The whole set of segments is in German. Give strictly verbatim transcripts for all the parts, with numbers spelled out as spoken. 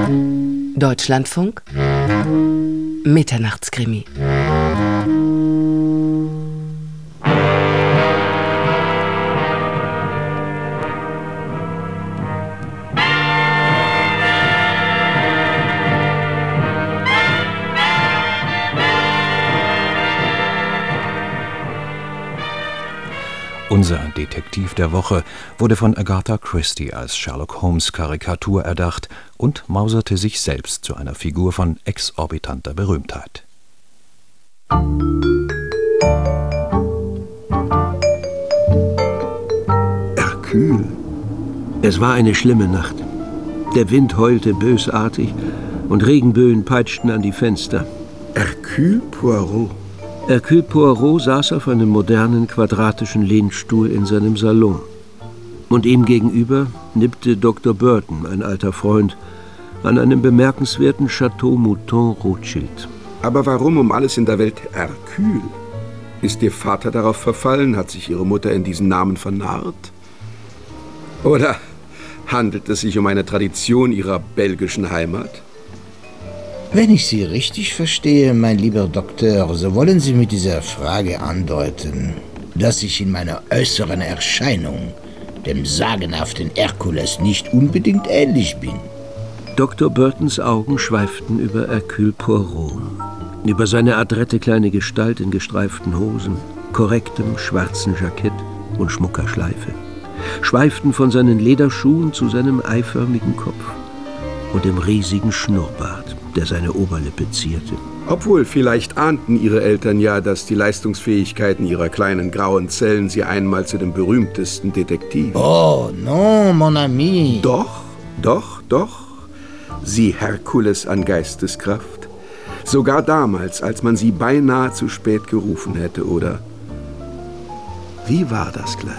Deutschlandfunk Mitternachtskrimi. Unser Detektiv der Woche wurde von Agatha Christie als Sherlock Holmes Karikatur erdacht und mauserte sich selbst zu einer Figur von exorbitanter Berühmtheit. Hercule. Es war eine schlimme Nacht. Der Wind heulte bösartig und Regenböen peitschten an die Fenster. Hercule Poirot. Hercule Poirot saß auf einem modernen, quadratischen Lehnstuhl in seinem Salon. Und ihm gegenüber nippte Doktor Burton, ein alter Freund, an einem bemerkenswerten Chateau Mouton Rothschild. Aber warum um alles in der Welt Hercule? Ist Ihr Vater darauf verfallen? Hat sich Ihre Mutter in diesen Namen vernarrt? Oder handelt es sich um eine Tradition Ihrer belgischen Heimat? Wenn ich Sie richtig verstehe, mein lieber Doktor, so wollen Sie mit dieser Frage andeuten, dass ich in meiner äußeren Erscheinung dem sagenhaften Herkules nicht unbedingt ähnlich bin. Doktor Burtons Augen schweiften über Hercule Poirot, über seine adrette kleine Gestalt in gestreiften Hosen, korrektem schwarzen Jackett und schmucker Schleife, schweiften von seinen Lederschuhen zu seinem eiförmigen Kopf und dem riesigen Schnurrbart, der seine Oberlippe zierte. Obwohl, vielleicht ahnten Ihre Eltern ja, dass die Leistungsfähigkeiten Ihrer kleinen grauen Zellen Sie einmal zu dem berühmtesten Detektiv... Oh, non, mon ami. Doch, doch, doch. Sie Herkules an Geisteskraft. Sogar damals, als man Sie beinahe zu spät gerufen hätte, oder? Wie war das gleich?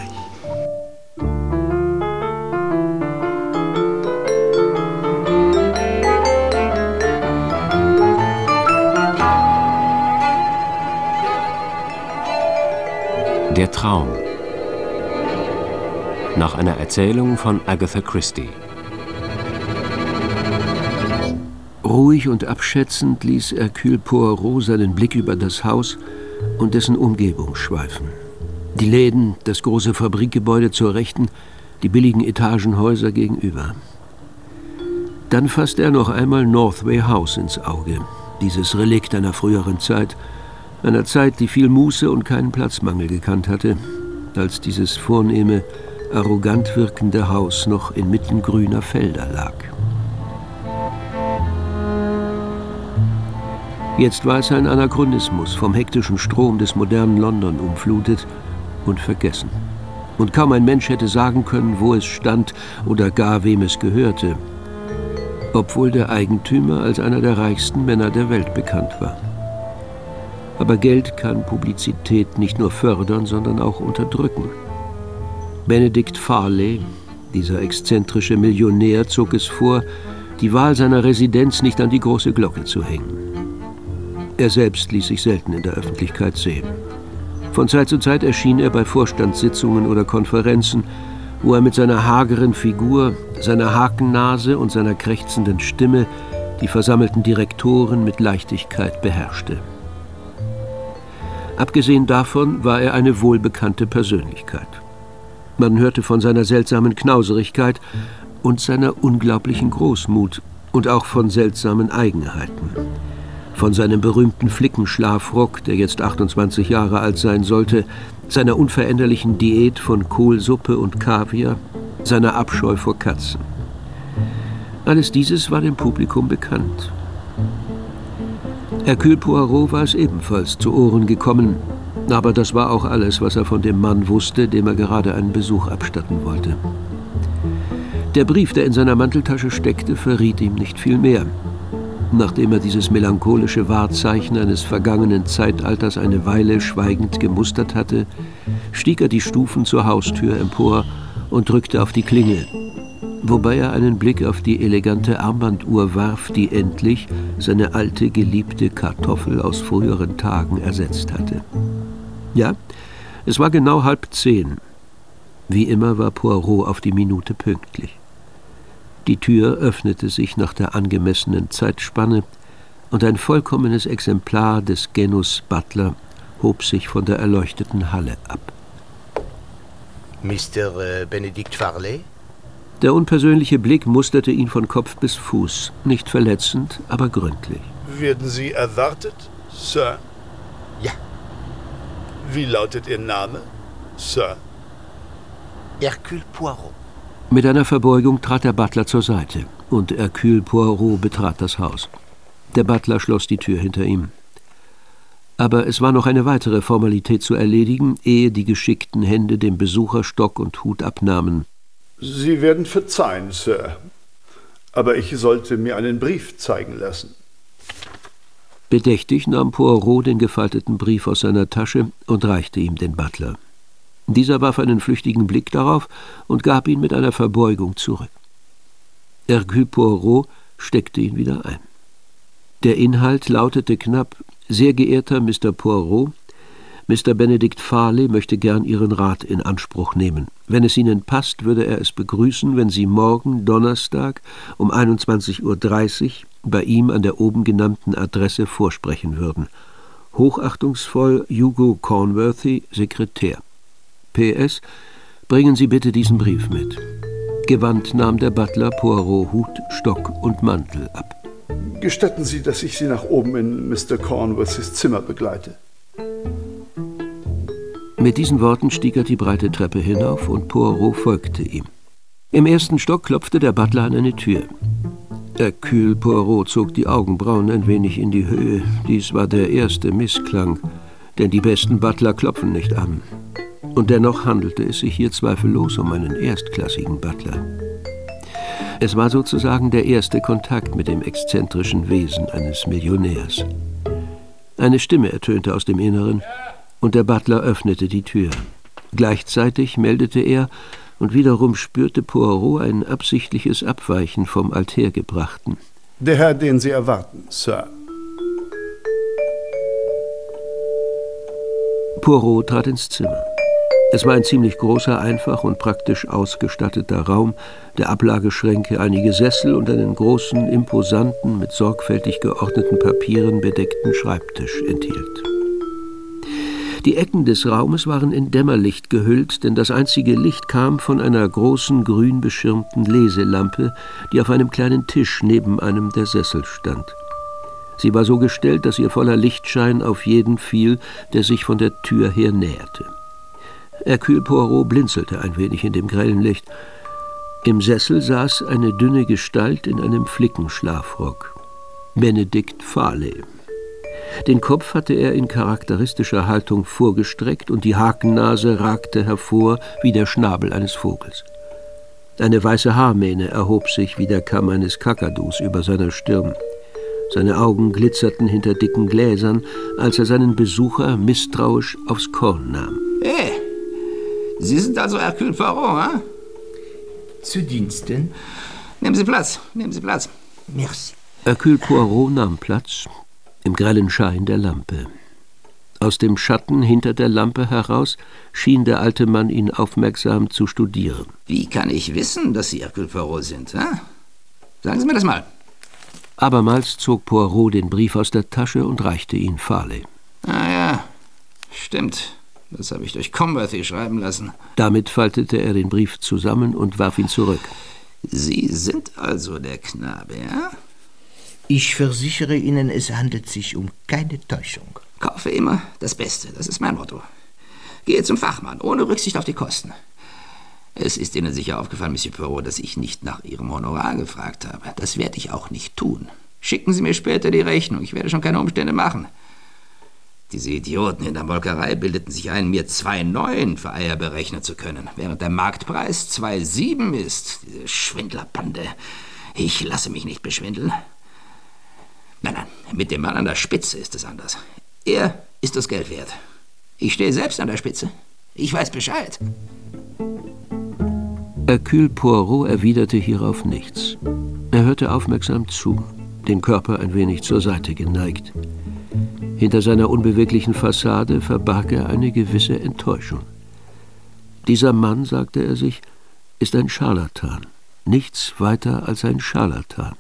Der Traum. Nach einer Erzählung von Agatha Christie. Ruhig und abschätzend ließ Hercule Poirot seinen Blick über das Haus und dessen Umgebung schweifen. Die Läden, das große Fabrikgebäude zur Rechten, die billigen Etagenhäuser gegenüber. Dann fasste er noch einmal Northway House ins Auge, dieses Relikt einer früheren Zeit, einer Zeit, die viel Muße und keinen Platzmangel gekannt hatte, als dieses vornehme, arrogant wirkende Haus noch inmitten grüner Felder lag. Jetzt war es ein Anachronismus, vom hektischen Strom des modernen London umflutet und vergessen. Und kaum ein Mensch hätte sagen können, wo es stand oder gar wem es gehörte, obwohl der Eigentümer als einer der reichsten Männer der Welt bekannt war. Aber Geld kann Publizität nicht nur fördern, sondern auch unterdrücken. Benedict Farley, dieser exzentrische Millionär, zog es vor, die Wahl seiner Residenz nicht an die große Glocke zu hängen. Er selbst ließ sich selten in der Öffentlichkeit sehen. Von Zeit zu Zeit erschien er bei Vorstandssitzungen oder Konferenzen, wo er mit seiner hageren Figur, seiner Hakennase und seiner krächzenden Stimme die versammelten Direktoren mit Leichtigkeit beherrschte. Abgesehen davon war er eine wohlbekannte Persönlichkeit. Man hörte von seiner seltsamen Knauserigkeit und seiner unglaublichen Großmut und auch von seltsamen Eigenheiten. Von seinem berühmten Flickenschlafrock, der jetzt achtundzwanzig Jahre alt sein sollte, seiner unveränderlichen Diät von Kohlsuppe und Kaviar, seiner Abscheu vor Katzen. Alles dieses war dem Publikum bekannt. Hercule Poirot war es ebenfalls zu Ohren gekommen, aber das war auch alles, was er von dem Mann wusste, dem er gerade einen Besuch abstatten wollte. Der Brief, der in seiner Manteltasche steckte, verriet ihm nicht viel mehr. Nachdem er dieses melancholische Wahrzeichen eines vergangenen Zeitalters eine Weile schweigend gemustert hatte, stieg er die Stufen zur Haustür empor und drückte auf die Klingel, wobei er einen Blick auf die elegante Armbanduhr warf, die endlich seine alte, geliebte Kartoffel aus früheren Tagen ersetzt hatte. Ja, es war genau halb zehn. Wie immer war Poirot auf die Minute pünktlich. Die Tür öffnete sich nach der angemessenen Zeitspanne, und ein vollkommenes Exemplar des Genus Butler hob sich von der erleuchteten Halle ab. Mister Äh, Benedict Farley? Der unpersönliche Blick musterte ihn von Kopf bis Fuß, nicht verletzend, aber gründlich. Werden Sie erwartet, Sir? Ja. Wie lautet Ihr Name, Sir? Hercule Poirot. Mit einer Verbeugung trat der Butler zur Seite, und Hercule Poirot betrat das Haus. Der Butler schloss die Tür hinter ihm. Aber es war noch eine weitere Formalität zu erledigen, ehe die geschickten Hände dem Besucher Stock und Hut abnahmen. Sie werden verzeihen, Sir, aber ich sollte mir einen Brief zeigen lassen. Bedächtig nahm Poirot den gefalteten Brief aus seiner Tasche und reichte ihm den Butler. Dieser warf einen flüchtigen Blick darauf und gab ihn mit einer Verbeugung zurück. Hercule Poirot steckte ihn wieder ein. Der Inhalt lautete knapp: »Sehr geehrter Mister Poirot, Mister Benedict Farley möchte gern Ihren Rat in Anspruch nehmen. Wenn es Ihnen passt, würde er es begrüßen, wenn Sie morgen, Donnerstag, um einundzwanzig Uhr dreißig bei ihm an der oben genannten Adresse vorsprechen würden. Hochachtungsvoll Hugo Cornworthy, Sekretär. P S. Bringen Sie bitte diesen Brief mit.« Gewandt nahm der Butler Poirot Hut, Stock und Mantel ab. Gestatten Sie, dass ich Sie nach oben in Mister Cornworthys Zimmer begleite? Mit diesen Worten stieg er die breite Treppe hinauf, und Poirot folgte ihm. Im ersten Stock klopfte der Butler an eine Tür. Hercule Poirot zog die Augenbrauen ein wenig in die Höhe. Dies war der erste Missklang, denn die besten Butler klopfen nicht an. Und dennoch handelte es sich hier zweifellos um einen erstklassigen Butler. Es war sozusagen der erste Kontakt mit dem exzentrischen Wesen eines Millionärs. Eine Stimme ertönte aus dem Inneren, und der Butler öffnete die Tür. Gleichzeitig meldete er, und wiederum spürte Poirot ein absichtliches Abweichen vom Althergebrachten. Der Herr, den Sie erwarten, Sir. Poirot trat ins Zimmer. Es war ein ziemlich großer, einfach und praktisch ausgestatteter Raum, der Ablageschränke, einige Sessel und einen großen, imposanten, mit sorgfältig geordneten Papieren bedeckten Schreibtisch enthielt. Die Ecken des Raumes waren in Dämmerlicht gehüllt, denn das einzige Licht kam von einer großen, grün beschirmten Leselampe, die auf einem kleinen Tisch neben einem der Sessel stand. Sie war so gestellt, dass ihr voller Lichtschein auf jeden fiel, der sich von der Tür her näherte. Hercule Poirot blinzelte ein wenig in dem grellen Licht. Im Sessel saß eine dünne Gestalt in einem Flickenschlafrock. Benedict Farley. Den Kopf hatte er in charakteristischer Haltung vorgestreckt, und die Hakennase ragte hervor wie der Schnabel eines Vogels. Eine weiße Haarmähne erhob sich wie der Kamm eines Kakadus über seiner Stirn. Seine Augen glitzerten hinter dicken Gläsern, als er seinen Besucher misstrauisch aufs Korn nahm. Hey, Sie sind also Hercule Poirot, hm? Zu Diensten? Nehmen Sie Platz, nehmen Sie Platz. Merci. Hercule Poirot nahm Platz im grellen Schein der Lampe. Aus dem Schatten hinter der Lampe heraus schien der alte Mann ihn aufmerksam zu studieren. Wie kann ich wissen, dass Sie Hercule Poirot sind, hm? Sagen Sie mir das mal. Abermals zog Poirot den Brief aus der Tasche und reichte ihn Farley. Ah ja, stimmt. Das habe ich durch Cornworthy schreiben lassen. Damit faltete er den Brief zusammen und warf ihn zurück. Sie sind also der Knabe, ja? Ich versichere Ihnen, es handelt sich um keine Täuschung. Kaufe immer das Beste, das ist mein Motto. Gehe zum Fachmann, ohne Rücksicht auf die Kosten. Es ist Ihnen sicher aufgefallen, Monsieur Poirot, dass ich nicht nach Ihrem Honorar gefragt habe. Das werde ich auch nicht tun. Schicken Sie mir später die Rechnung, ich werde schon keine Umstände machen. Diese Idioten in der Molkerei bildeten sich ein, mir zwei Neun für Eier berechnen zu können, während der Marktpreis zwei Sieben ist. Diese Schwindlerbande. Ich lasse mich nicht beschwindeln. Nein, nein, mit dem Mann an der Spitze ist es anders. Er ist das Geld wert. Ich stehe selbst an der Spitze. Ich weiß Bescheid. Hercule Poirot erwiderte hierauf nichts. Er hörte aufmerksam zu, den Körper ein wenig zur Seite geneigt. Hinter seiner unbeweglichen Fassade verbarg er eine gewisse Enttäuschung. Dieser Mann, sagte er sich, ist ein Scharlatan. nichts weiter als ein Scharlatan.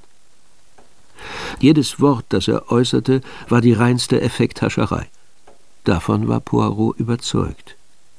Jedes Wort, das er äußerte, war die reinste Effekthascherei. Davon war Poirot überzeugt.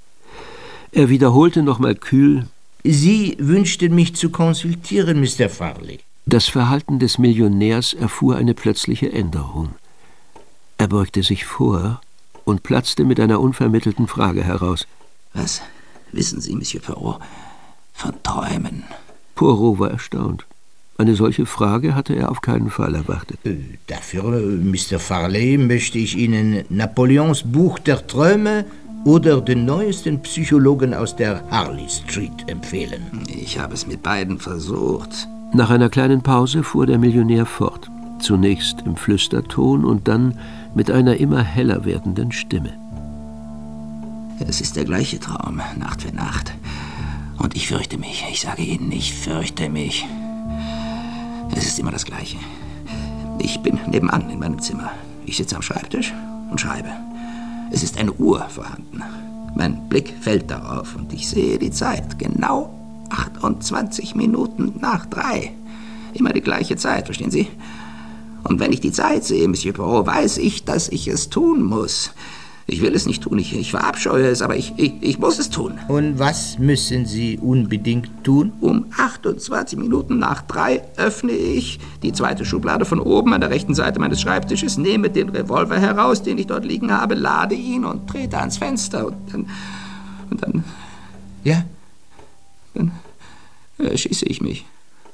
Er wiederholte nochmal kühl: »Sie wünschten mich zu konsultieren, Mister Farley.« Das Verhalten des Millionärs erfuhr eine plötzliche Änderung. Er beugte sich vor und platzte mit einer unvermittelten Frage heraus. »Was wissen Sie, Monsieur Poirot, von Träumen?« Poirot war erstaunt. Eine solche Frage hatte er auf keinen Fall erwartet. Äh, dafür, Mister Farley, möchte ich Ihnen Napoleons Buch der Träume oder den neuesten Psychologen aus der Harley Street empfehlen. Ich habe es mit beiden versucht. Nach einer kleinen Pause fuhr der Millionär fort. Zunächst im Flüsterton und dann mit einer immer heller werdenden Stimme. Es ist der gleiche Traum, Nacht für Nacht. Und ich fürchte mich. Ich sage Ihnen, ich fürchte mich. Es ist immer das Gleiche. Ich bin nebenan in meinem Zimmer. Ich sitze am Schreibtisch und schreibe. Es ist eine Uhr vorhanden. Mein Blick fällt darauf und ich sehe die Zeit. Genau achtundzwanzig Minuten nach drei. Immer die gleiche Zeit, verstehen Sie? Und wenn ich die Zeit sehe, Monsieur Poirot, weiß ich, dass ich es tun muss. Ich will es nicht tun, ich, ich verabscheue es, aber ich, ich, ich muss es tun. Und was müssen Sie unbedingt tun? Um achtundzwanzig Minuten nach drei öffne ich die zweite Schublade von oben an der rechten Seite meines Schreibtisches, nehme den Revolver heraus, den ich dort liegen habe, lade ihn und trete ans Fenster. Und dann... Und dann... Ja? Dann äh, schieße ich mich.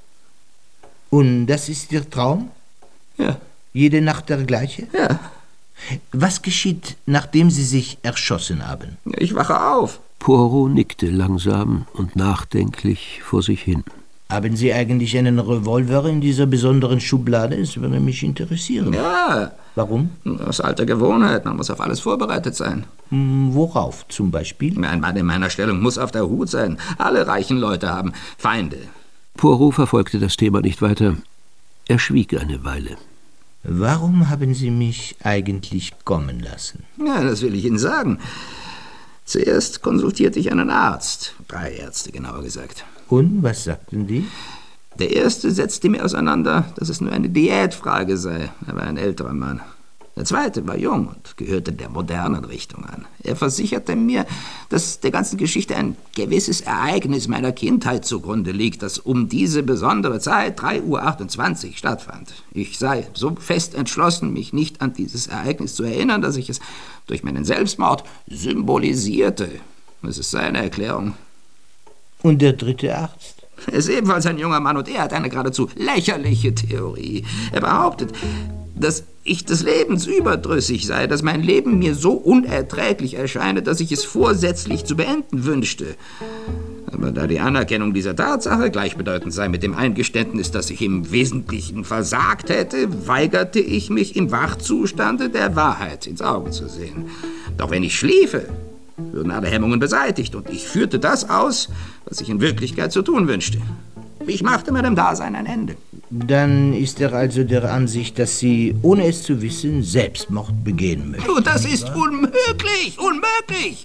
Und das ist Ihr Traum? Ja. Jede Nacht der gleiche? Ja. Was geschieht, nachdem Sie sich erschossen haben? Ich wache auf. Poirot nickte langsam und nachdenklich vor sich hin. Haben Sie eigentlich einen Revolver in dieser besonderen Schublade? Es würde mich interessieren. Ja. Warum? Aus alter Gewohnheit. Man muss auf alles vorbereitet sein. Worauf zum Beispiel? Ein Mann in meiner Stellung muss auf der Hut sein. Alle reichen Leute haben Feinde. Poirot verfolgte das Thema nicht weiter. Er schwieg eine Weile. Warum haben Sie mich eigentlich kommen lassen? Ja, das will ich Ihnen sagen. Zuerst konsultierte ich einen Arzt. Drei Ärzte, genauer gesagt. Und, was sagten die? Der erste setzte mir auseinander, dass es nur eine Diätfrage sei. Er war ein älterer Mann. Der zweite war jung und gehörte der modernen Richtung an. Er versicherte mir, dass der ganzen Geschichte ein gewisses Ereignis meiner Kindheit zugrunde liegt, das um diese besondere Zeit, drei Uhr achtundzwanzig, stattfand. Ich sei so fest entschlossen, mich nicht an dieses Ereignis zu erinnern, dass ich es durch meinen Selbstmord symbolisierte. Das ist seine Erklärung. Und der dritte Arzt? Er ist ebenfalls ein junger Mann und er hat eine geradezu lächerliche Theorie. Er behauptet, dass ich des Lebens überdrüssig sei, dass mein Leben mir so unerträglich erscheine, dass ich es vorsätzlich zu beenden wünschte. Aber da die Anerkennung dieser Tatsache gleichbedeutend sei mit dem Eingeständnis, dass ich im Wesentlichen versagt hätte, weigerte ich mich im Wachzustande der Wahrheit ins Auge zu sehen. Doch wenn ich schliefe, würden alle Hemmungen beseitigt und ich führte das aus, was ich in Wirklichkeit zu tun wünschte. Ich machte meinem Dasein ein Ende. Dann ist er also der Ansicht, dass Sie, ohne es zu wissen, Selbstmord begehen möchten. Oh, das ist unmöglich! Unmöglich!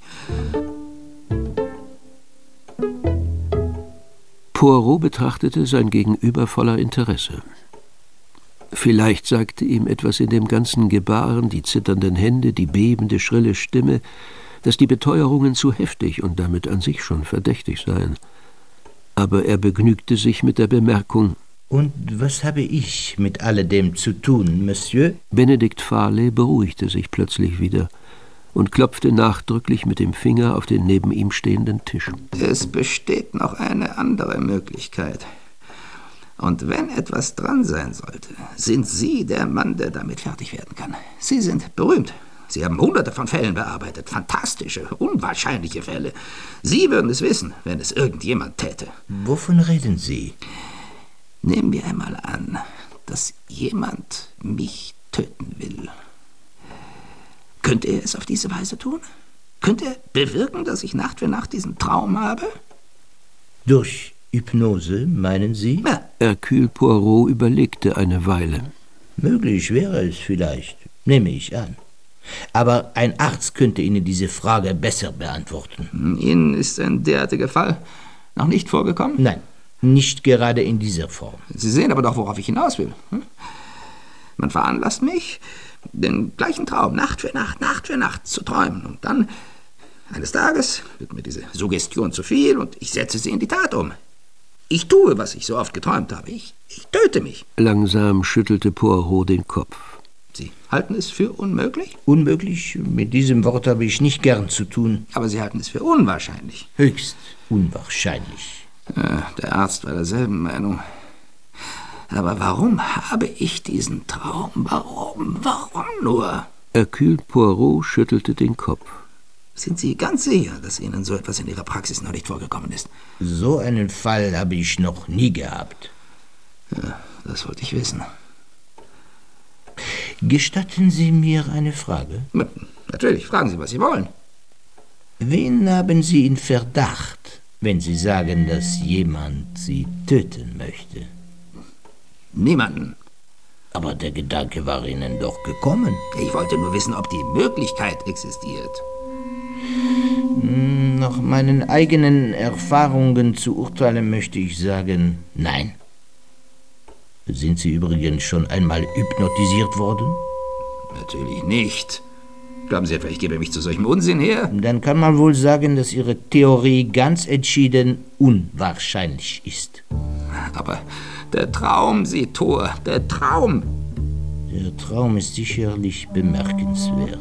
Poirot betrachtete sein Gegenüber voller Interesse. Vielleicht sagte ihm etwas in dem ganzen Gebaren, die zitternden Hände, die bebende, schrille Stimme, dass die Beteuerungen zu heftig und damit an sich schon verdächtig seien. Aber er begnügte sich mit der Bemerkung: Und was habe ich mit alledem zu tun, Monsieur? Benedikt Farley beruhigte sich plötzlich wieder und klopfte nachdrücklich mit dem Finger auf den neben ihm stehenden Tisch. Es besteht noch eine andere Möglichkeit. Und wenn etwas dran sein sollte, sind Sie der Mann, der damit fertig werden kann. Sie sind berühmt. Sie haben hunderte von Fällen bearbeitet. Fantastische, unwahrscheinliche Fälle. Sie würden es wissen, wenn es irgendjemand täte. Wovon reden Sie? Nehmen wir einmal an, dass jemand mich töten will. Könnte er es auf diese Weise tun? Könnte er bewirken, dass ich Nacht für Nacht diesen Traum habe? Durch Hypnose, meinen Sie? Ja. Hercule Poirot überlegte eine Weile. Möglich wäre es vielleicht, nehme ich an. Aber ein Arzt könnte Ihnen diese Frage besser beantworten. Ihnen ist ein derartiger Fall noch nicht vorgekommen? Nein. Nicht gerade in dieser Form. Sie sehen aber doch, worauf ich hinaus will. Hm? Man veranlasst mich, den gleichen Traum Nacht für Nacht, Nacht für Nacht zu träumen. Und dann, eines Tages, wird mir diese Suggestion zu viel und ich setze sie in die Tat um. Ich tue, was ich so oft geträumt habe. Ich, ich töte mich. Langsam schüttelte Poirot den Kopf. Sie halten es für unmöglich? Unmöglich? Mit diesem Wort habe ich nicht gern zu tun. Aber Sie halten es für unwahrscheinlich. Höchst unwahrscheinlich. Ja, der Arzt war derselben Meinung. Aber warum habe ich diesen Traum? Warum? Warum nur? Hercule Poirot schüttelte den Kopf. Sind Sie ganz sicher, dass Ihnen so etwas in Ihrer Praxis noch nicht vorgekommen ist? So einen Fall habe ich noch nie gehabt. Ja, das wollte ich wissen. Gestatten Sie mir eine Frage? Natürlich, fragen Sie, was Sie wollen. Wen haben Sie in Verdacht, wenn Sie sagen, dass jemand Sie töten möchte? Niemanden. Aber der Gedanke war Ihnen doch gekommen. Ich wollte nur wissen, ob die Möglichkeit existiert. Nach meinen eigenen Erfahrungen zu urteilen, möchte ich sagen, nein. Sind Sie übrigens schon einmal hypnotisiert worden? Natürlich nicht. Glauben Sie etwa, ich gebe mich zu solchem Unsinn her? Dann kann man wohl sagen, dass Ihre Theorie ganz entschieden unwahrscheinlich ist. Aber der Traum, Sie Tor, der Traum. Der Traum ist sicherlich bemerkenswert.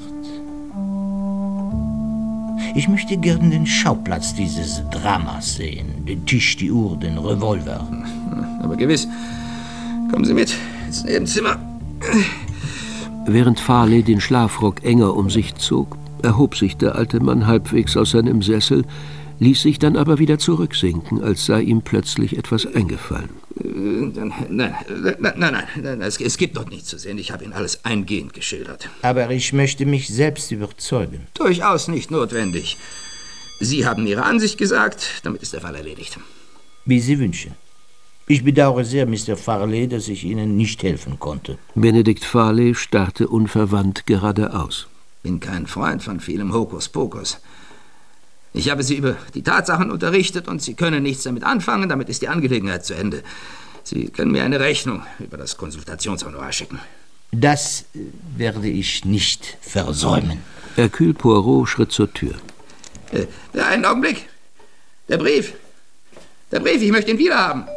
Ich möchte gern den Schauplatz dieses Dramas sehen. Den Tisch, die Uhr, den Revolver. Aber gewiss. Kommen Sie mit ins Nebenzimmer. Während Farley den Schlafrock enger um sich zog, erhob sich der alte Mann halbwegs aus seinem Sessel, ließ sich dann aber wieder zurücksinken, als sei ihm plötzlich etwas eingefallen. Nein, nein, nein, nein, nein, es, es gibt noch nichts zu sehen. Ich habe Ihnen alles eingehend geschildert. Aber ich möchte mich selbst überzeugen. Durchaus nicht notwendig. Sie haben Ihre Ansicht gesagt, damit ist der Fall erledigt. Wie Sie wünschen. Ich bedauere sehr, Mister Farley, dass ich Ihnen nicht helfen konnte. Benedikt Farley starrte unverwandt geradeaus. Bin kein Freund von vielem Hokuspokus. Ich habe Sie über die Tatsachen unterrichtet und Sie können nichts damit anfangen, damit ist die Angelegenheit zu Ende. Sie können mir eine Rechnung über das Konsultationshonorar schicken. Das werde ich nicht versäumen. Hercule Poirot schritt zur Tür. Äh, einen Augenblick. Der Brief. Der Brief, ich möchte ihn wiederhaben.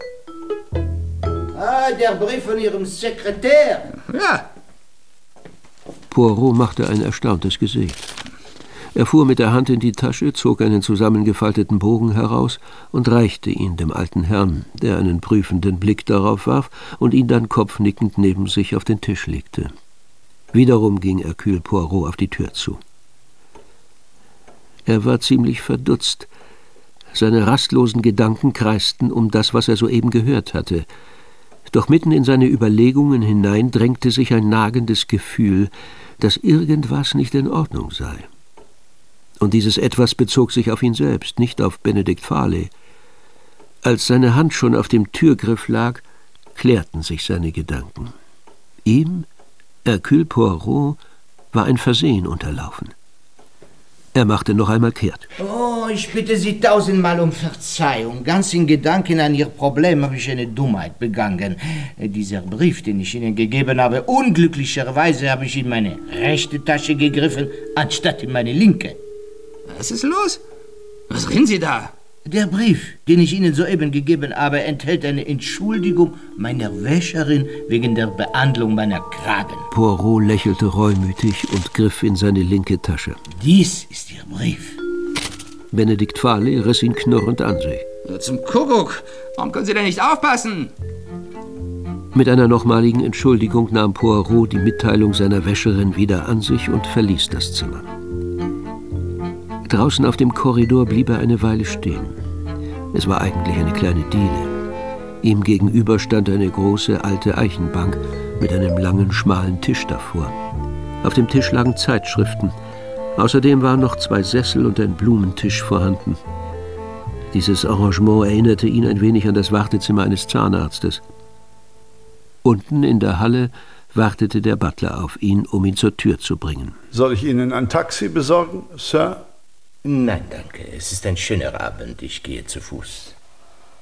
Ah, der Brief von Ihrem Sekretär. Ja. Poirot machte ein erstauntes Gesicht. Er fuhr mit der Hand in die Tasche, zog einen zusammengefalteten Bogen heraus und reichte ihn dem alten Herrn, der einen prüfenden Blick darauf warf und ihn dann kopfnickend neben sich auf den Tisch legte. Wiederum ging Hercule Poirot auf die Tür zu. Er war ziemlich verdutzt. Seine rastlosen Gedanken kreisten um das, was er soeben gehört hatte. Doch mitten in seine Überlegungen hinein drängte sich ein nagendes Gefühl, dass irgendwas nicht in Ordnung sei. Und dieses Etwas bezog sich auf ihn selbst, nicht auf Benedikt Farley. Als seine Hand schon auf dem Türgriff lag, klärten sich seine Gedanken. Ihm, Hercule Poirot, war ein Versehen unterlaufen. Er machte noch einmal kehrt. Oh, ich bitte Sie tausendmal um Verzeihung. Ganz in Gedanken an Ihr Problem habe ich eine Dummheit begangen. Dieser Brief, den ich Ihnen gegeben habe, unglücklicherweise habe ich in meine rechte Tasche gegriffen, anstatt in meine linke. Was ist los? Was reden Sie da? Der Brief, den ich Ihnen soeben gegeben habe, enthält eine Entschuldigung meiner Wäscherin wegen der Behandlung meiner Kragen. Poirot lächelte reumütig und griff in seine linke Tasche. Dies ist Ihr Brief. Benedikt Farley riss ihn knurrend an sich. Ja, zum Kuckuck! Warum können Sie denn nicht aufpassen? Mit einer nochmaligen Entschuldigung nahm Poirot die Mitteilung seiner Wäscherin wieder an sich und verließ das Zimmer. Draußen auf dem Korridor blieb er eine Weile stehen. Es war eigentlich eine kleine Diele. Ihm gegenüber stand eine große, alte Eichenbank mit einem langen, schmalen Tisch davor. Auf dem Tisch lagen Zeitschriften. Außerdem waren noch zwei Sessel und ein Blumentisch vorhanden. Dieses Arrangement erinnerte ihn ein wenig an das Wartezimmer eines Zahnarztes. Unten in der Halle wartete der Butler auf ihn, um ihn zur Tür zu bringen. Soll ich Ihnen ein Taxi besorgen, Sir? Nein, danke. Es ist ein schöner Abend. Ich gehe zu Fuß.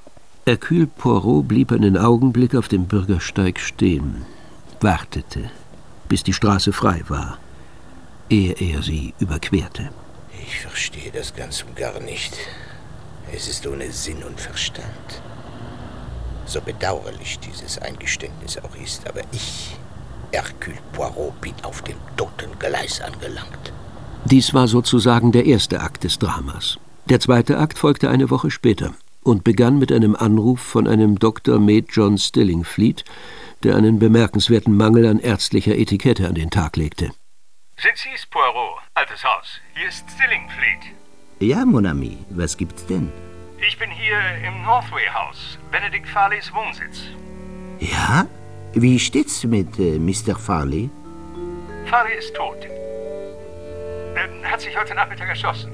Hercule Poirot blieb einen Augenblick auf dem Bürgersteig stehen, wartete, bis die Straße frei war, ehe er sie überquerte. Ich verstehe das ganz und gar nicht. Es ist ohne Sinn und Verstand. So bedauerlich dieses Eingeständnis auch ist, aber ich, Hercule Poirot, bin auf dem Totengleis angelangt. Dies war sozusagen der erste Akt des Dramas. Der zweite Akt folgte eine Woche später und begann mit einem Anruf von einem Doktor Med John Stillingfleet, der einen bemerkenswerten Mangel an ärztlicher Etikette an den Tag legte. Sind Sie's, Poirot? Altes Haus. Hier ist Stillingfleet. Ja, mon ami, was gibt's denn? Ich bin hier im Northway-Haus, Benedict Farleys Wohnsitz. Ja? Wie steht's mit äh, Mister Farley? Farley ist tot. Er hat sich heute Nachmittag erschossen.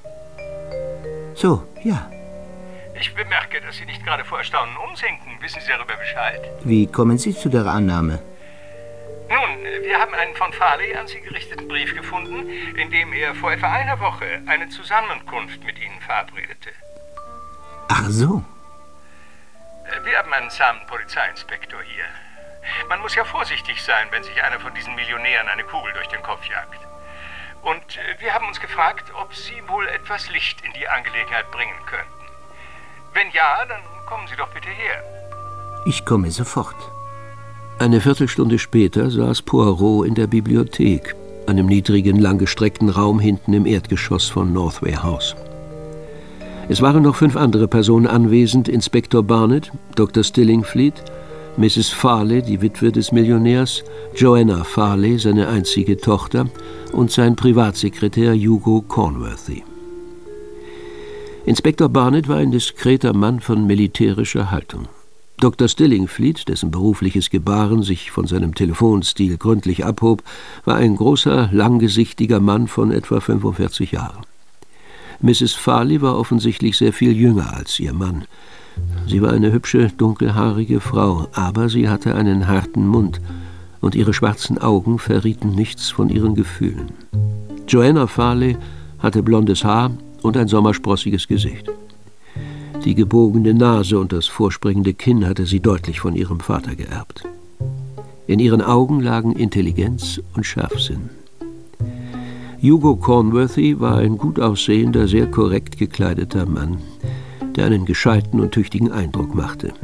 So, ja. Ich bemerke, dass Sie nicht gerade vor Erstaunen umsinken. Wissen Sie darüber Bescheid? Wie kommen Sie zu der Annahme? Nun, wir haben einen von Farley an Sie gerichteten Brief gefunden, in dem er vor etwa einer Woche eine Zusammenkunft mit Ihnen verabredete. Ach so. Wir haben einen zahmen Polizeiinspektor hier. Man muss ja vorsichtig sein, wenn sich einer von diesen Millionären eine Kugel durch den Kopf jagt. Und wir haben uns gefragt, ob Sie wohl etwas Licht in die Angelegenheit bringen könnten. Wenn ja, dann kommen Sie doch bitte her. Ich komme sofort. Eine Viertelstunde später saß Poirot in der Bibliothek, einem niedrigen, langgestreckten Raum hinten im Erdgeschoss von Northway House. Es waren noch fünf andere Personen anwesend: Inspektor Barnett, Doktor Stillingfleet, Misses Farley, die Witwe des Millionärs, Joanna Farley, seine einzige Tochter, und sein Privatsekretär Hugo Cornworthy. Inspektor Barnett war ein diskreter Mann von militärischer Haltung. Doktor Stillingfleet, dessen berufliches Gebaren sich von seinem Telefonstil gründlich abhob, war ein großer, langgesichtiger Mann von etwa fünfundvierzig Jahren. Misses Farley war offensichtlich sehr viel jünger als ihr Mann. Sie war eine hübsche, dunkelhaarige Frau, aber sie hatte einen harten Mund, und ihre schwarzen Augen verrieten nichts von ihren Gefühlen. Joanna Farley hatte blondes Haar und ein sommersprossiges Gesicht. Die gebogene Nase und das vorspringende Kinn hatte sie deutlich von ihrem Vater geerbt. In ihren Augen lagen Intelligenz und Scharfsinn. Hugo Cornworthy war ein gut aussehender, sehr korrekt gekleideter Mann, der einen gescheiten und tüchtigen Eindruck machte.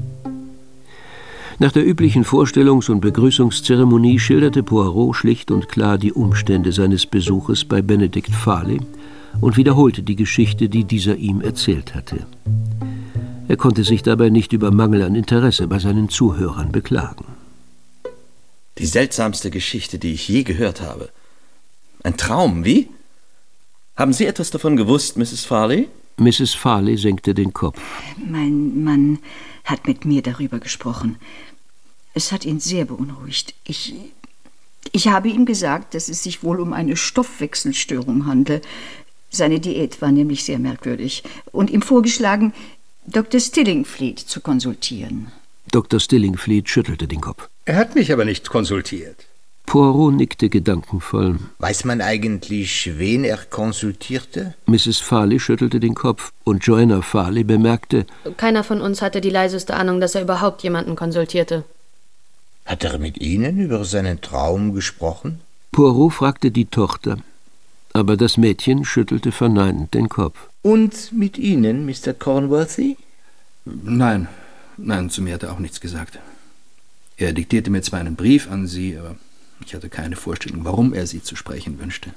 Nach der üblichen Vorstellungs- und Begrüßungszeremonie schilderte Poirot schlicht und klar die Umstände seines Besuches bei Benedict Farley und wiederholte die Geschichte, die dieser ihm erzählt hatte. Er konnte sich dabei nicht über Mangel an Interesse bei seinen Zuhörern beklagen. Die seltsamste Geschichte, die ich je gehört habe. Ein Traum, wie? Haben Sie etwas davon gewusst, Misses Farley? Misses Farley senkte den Kopf. Mein Mann hat mit mir darüber gesprochen. Es hat ihn sehr beunruhigt. Ich, ich habe ihm gesagt, dass es sich wohl um eine Stoffwechselstörung handle. Seine Diät war nämlich sehr merkwürdig. Und ihm vorgeschlagen, Doktor Stillingfleet zu konsultieren. Doktor Stillingfleet schüttelte den Kopf. Er hat mich aber nicht konsultiert. Poirot nickte gedankenvoll. Weiß man eigentlich, wen er konsultierte? Misses Farley schüttelte den Kopf und Joanna Farley bemerkte: Keiner von uns hatte die leiseste Ahnung, dass er überhaupt jemanden konsultierte. Hat er mit Ihnen über seinen Traum gesprochen? Poirot fragte die Tochter, aber das Mädchen schüttelte verneinend den Kopf. Und mit Ihnen, Mister Cornworthy? Nein, nein, zu mir hat er auch nichts gesagt. Er diktierte mir zwar einen Brief an Sie, aber ich hatte keine Vorstellung, warum er Sie zu sprechen wünschte.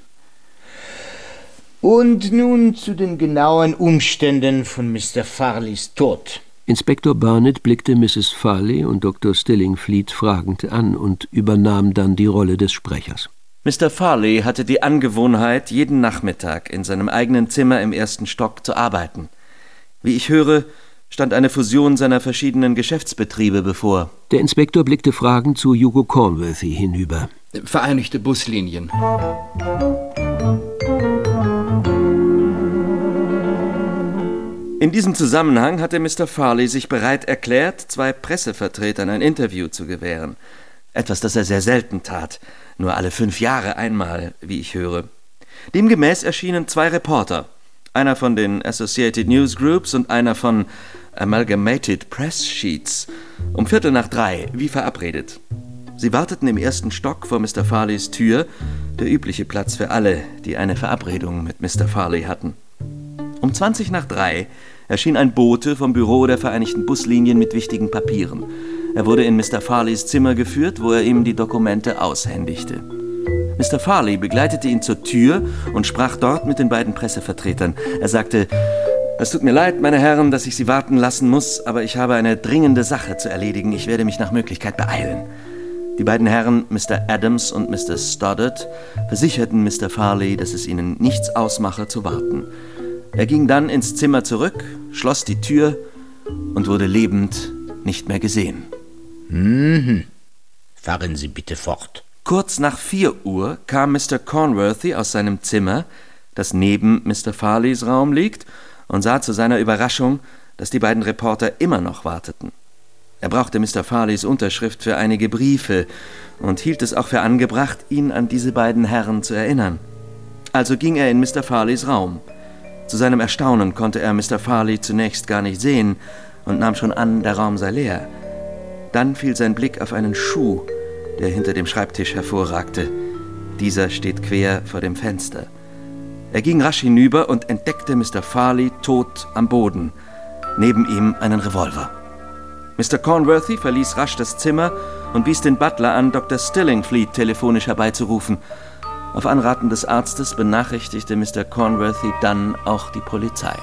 Und nun zu den genauen Umständen von Mister Farleys Tod. Inspektor Barnett blickte Misses Farley und Doktor Stillingfleet fragend an und übernahm dann die Rolle des Sprechers. Mister Farley hatte die Angewohnheit, jeden Nachmittag in seinem eigenen Zimmer im ersten Stock zu arbeiten. Wie ich höre, stand eine Fusion seiner verschiedenen Geschäftsbetriebe bevor. Der Inspektor blickte fragend zu Hugo Cornworthy hinüber. Vereinigte Buslinien. In diesem Zusammenhang hatte Mister Farley sich bereit erklärt, zwei Pressevertretern ein Interview zu gewähren. Etwas, das er sehr selten tat, nur alle fünf Jahre einmal, wie ich höre. Demgemäß erschienen zwei Reporter, einer von den Associated News Groups und einer von, Amalgamated Press Sheets, um Viertel nach drei, wie verabredet. Sie warteten im ersten Stock vor Mister Farleys Tür, der übliche Platz für alle, die eine Verabredung mit Mister Farley hatten. Um zwanzig nach drei erschien ein Bote vom Büro der Vereinigten Buslinien mit wichtigen Papieren. Er wurde in Mister Farleys Zimmer geführt, wo er ihm die Dokumente aushändigte. Mister Farley begleitete ihn zur Tür und sprach dort mit den beiden Pressevertretern. Er sagte: »Es tut mir leid, meine Herren, dass ich Sie warten lassen muss, aber ich habe eine dringende Sache zu erledigen. Ich werde mich nach Möglichkeit beeilen.« Die beiden Herren, Mister Adams und Mister Stoddard, versicherten Mister Farley, dass es ihnen nichts ausmache, zu warten. Er ging dann ins Zimmer zurück, schloss die Tür und wurde lebend nicht mehr gesehen. Mhm. Fahren Sie bitte fort. Kurz nach vier Uhr kam Mister Cornworthy aus seinem Zimmer, das neben Mister Farleys Raum liegt, und sah zu seiner Überraschung, dass die beiden Reporter immer noch warteten. Er brauchte Mister Farleys Unterschrift für einige Briefe und hielt es auch für angebracht, ihn an diese beiden Herren zu erinnern. Also ging er in Mister Farleys Raum. Zu seinem Erstaunen konnte er Mister Farley zunächst gar nicht sehen und nahm schon an, der Raum sei leer. Dann fiel sein Blick auf einen Schuh, der hinter dem Schreibtisch hervorragte. Dieser steht quer vor dem Fenster. Er ging rasch hinüber und entdeckte Mister Farley tot am Boden, neben ihm einen Revolver. Mister Cornworthy verließ rasch das Zimmer und wies den Butler an, Doktor Stillingfleet telefonisch herbeizurufen. Auf Anraten des Arztes benachrichtigte Mister Cornworthy dann auch die Polizei.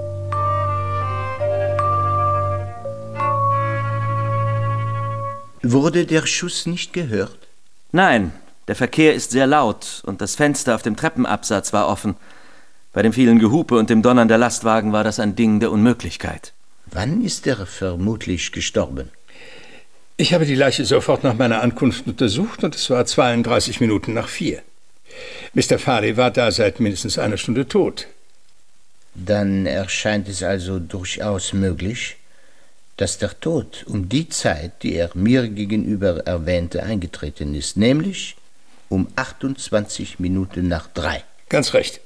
Wurde der Schuss nicht gehört? Nein, der Verkehr ist sehr laut und das Fenster auf dem Treppenabsatz war offen. Bei dem vielen Gehupe und dem Donnern der Lastwagen war das ein Ding der Unmöglichkeit. Wann ist er vermutlich gestorben? Ich habe die Leiche sofort nach meiner Ankunft untersucht und es war zweiunddreißig Minuten nach vier. Mister Farley war da seit mindestens einer Stunde tot. Dann erscheint es also durchaus möglich, dass der Tod um die Zeit, die er mir gegenüber erwähnte, eingetreten ist, nämlich um achtundzwanzig Minuten nach drei. Ganz recht.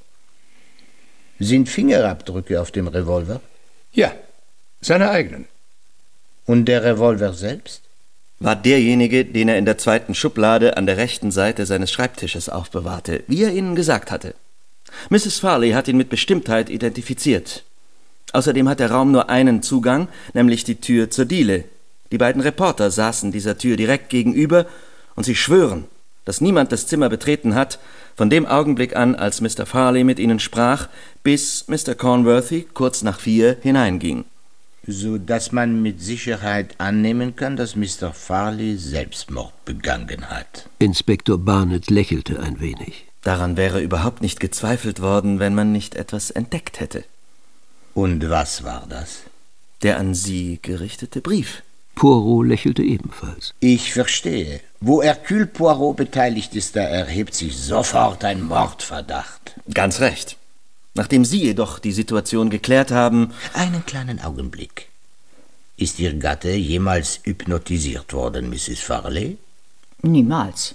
Sind Fingerabdrücke auf dem Revolver? Ja, seine eigenen. Und der Revolver selbst? War derjenige, den er in der zweiten Schublade an der rechten Seite seines Schreibtisches aufbewahrte, wie er ihnen gesagt hatte. Misses Farley hat ihn mit Bestimmtheit identifiziert. Außerdem hat der Raum nur einen Zugang, nämlich die Tür zur Diele. Die beiden Reporter saßen dieser Tür direkt gegenüber und sie schwören, dass niemand das Zimmer betreten hat, von dem Augenblick an, als Mister Farley mit ihnen sprach, bis Mister Cornworthy kurz nach vier hineinging. So dass man mit Sicherheit annehmen kann, dass Mister Farley Selbstmord begangen hat. Inspektor Barnett lächelte ein wenig. Daran wäre überhaupt nicht gezweifelt worden, wenn man nicht etwas entdeckt hätte. Und was war das? Der an Sie gerichtete Brief. Poirot lächelte ebenfalls. Ich verstehe. Wo Hercule Poirot beteiligt ist, da erhebt sich sofort ein Mordverdacht. Ganz recht. Nachdem Sie jedoch die Situation geklärt haben... Einen kleinen Augenblick. Ist Ihr Gatte jemals hypnotisiert worden, Misses Farley? Niemals.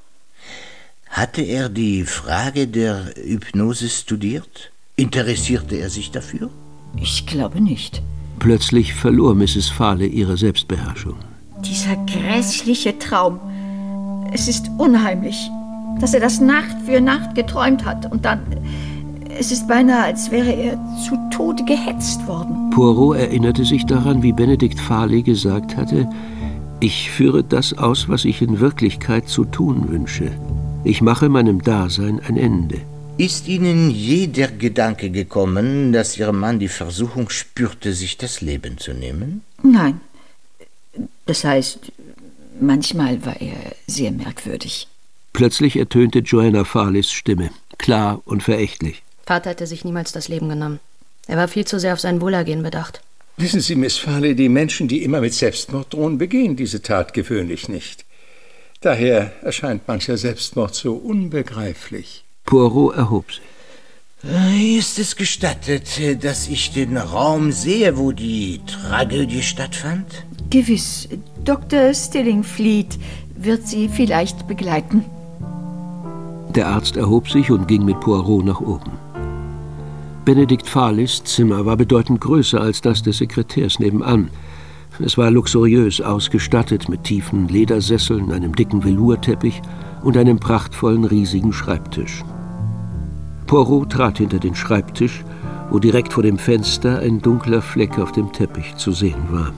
Hatte er die Frage der Hypnose studiert? Interessierte er sich dafür? Ich glaube nicht. Plötzlich verlor Misses Farley ihre Selbstbeherrschung. Dieser grässliche Traum. Es ist unheimlich, dass er das Nacht für Nacht geträumt hat. Und dann... Es ist beinahe, als wäre er zu Tode gehetzt worden. Poirot erinnerte sich daran, wie Benedikt Farley gesagt hatte, ich führe das aus, was ich in Wirklichkeit zu tun wünsche. Ich mache meinem Dasein ein Ende. Ist Ihnen je der Gedanke gekommen, dass Ihr Mann die Versuchung spürte, sich das Leben zu nehmen? Nein. Das heißt, manchmal war er sehr merkwürdig. Plötzlich ertönte Joanna Farleys Stimme, klar und verächtlich. Vater hätte sich niemals das Leben genommen. Er war viel zu sehr auf sein Wohlergehen bedacht. Wissen Sie, Miss Farley, die Menschen, die immer mit Selbstmord drohen, begehen diese Tat gewöhnlich nicht. Daher erscheint mancher Selbstmord so unbegreiflich. Poirot erhob sich. Ist es gestattet, dass ich den Raum sehe, wo die Tragödie stattfand? Gewiss. Doktor Stillingfleet wird Sie vielleicht begleiten. Der Arzt erhob sich und ging mit Poirot nach oben. Benedikt Farleys Zimmer war bedeutend größer als das des Sekretärs nebenan. Es war luxuriös ausgestattet mit tiefen Ledersesseln, einem dicken Velourteppich und einem prachtvollen, riesigen Schreibtisch. Poirot trat hinter den Schreibtisch, wo direkt vor dem Fenster ein dunkler Fleck auf dem Teppich zu sehen war.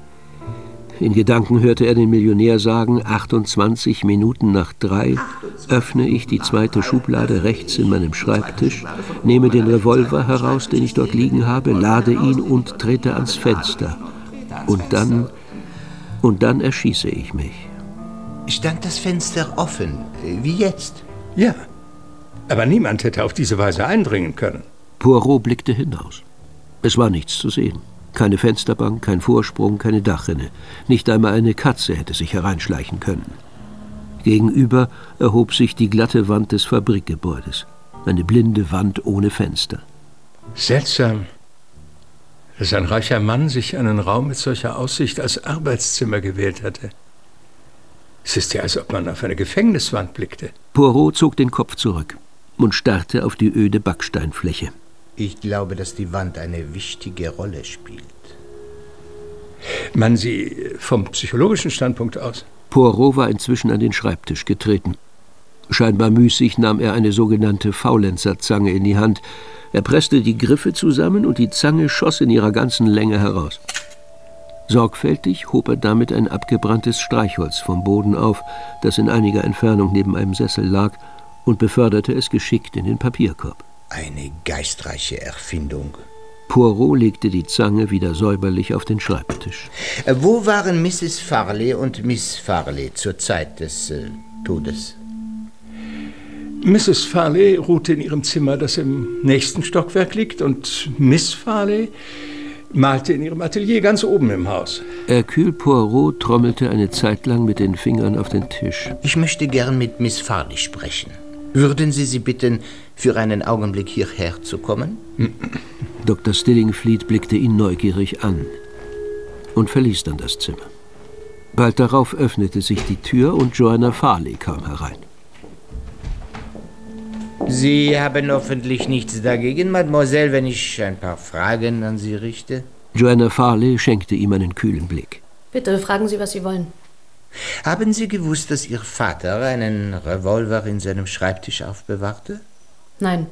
In Gedanken hörte er den Millionär sagen, achtundzwanzig Minuten nach drei öffne ich die zweite Schublade rechts in meinem Schreibtisch, nehme den Revolver heraus, den ich dort liegen habe, lade ihn und trete ans Fenster. Und dann, und dann erschieße ich mich. Stand das Fenster offen, wie jetzt? Ja, aber niemand hätte auf diese Weise eindringen können. Poirot blickte hinaus. Es war nichts zu sehen. Keine Fensterbank, kein Vorsprung, keine Dachrinne. Nicht einmal eine Katze hätte sich hereinschleichen können. Gegenüber erhob sich die glatte Wand des Fabrikgebäudes. Eine blinde Wand ohne Fenster. Seltsam, dass ein reicher Mann sich einen Raum mit solcher Aussicht als Arbeitszimmer gewählt hatte. Es ist ja, als ob man auf eine Gefängniswand blickte. Poirot zog den Kopf zurück und starrte auf die öde Backsteinfläche. Ich glaube, dass die Wand eine wichtige Rolle spielt. Meinen Sie vom psychologischen Standpunkt aus? Poirot war inzwischen an den Schreibtisch getreten. Scheinbar müßig nahm er eine sogenannte Faulenzerzange in die Hand. Er presste die Griffe zusammen und die Zange schoss in ihrer ganzen Länge heraus. Sorgfältig hob er damit ein abgebranntes Streichholz vom Boden auf, das in einiger Entfernung neben einem Sessel lag, und beförderte es geschickt in den Papierkorb. Eine geistreiche Erfindung. Poirot legte die Zange wieder säuberlich auf den Schreibtisch. Äh, wo waren Misses Farley und Miss Farley zur Zeit des äh, Todes? Misses Farley ruhte in ihrem Zimmer, das im nächsten Stockwerk liegt, und Miss Farley malte in ihrem Atelier ganz oben im Haus. Hercule Poirot trommelte eine Zeit lang mit den Fingern auf den Tisch. Ich möchte gern mit Miss Farley sprechen. Würden Sie sie bitten, für einen Augenblick hierher zu kommen? Doktor Stillingfleet blickte ihn neugierig an und verließ dann das Zimmer. Bald darauf öffnete sich die Tür und Joanna Farley kam herein. Sie haben hoffentlich nichts dagegen, Mademoiselle, wenn ich ein paar Fragen an Sie richte? Joanna Farley schenkte ihm einen kühlen Blick. Bitte, fragen Sie, was Sie wollen. Haben Sie gewusst, dass Ihr Vater einen Revolver in seinem Schreibtisch aufbewahrte? Nein.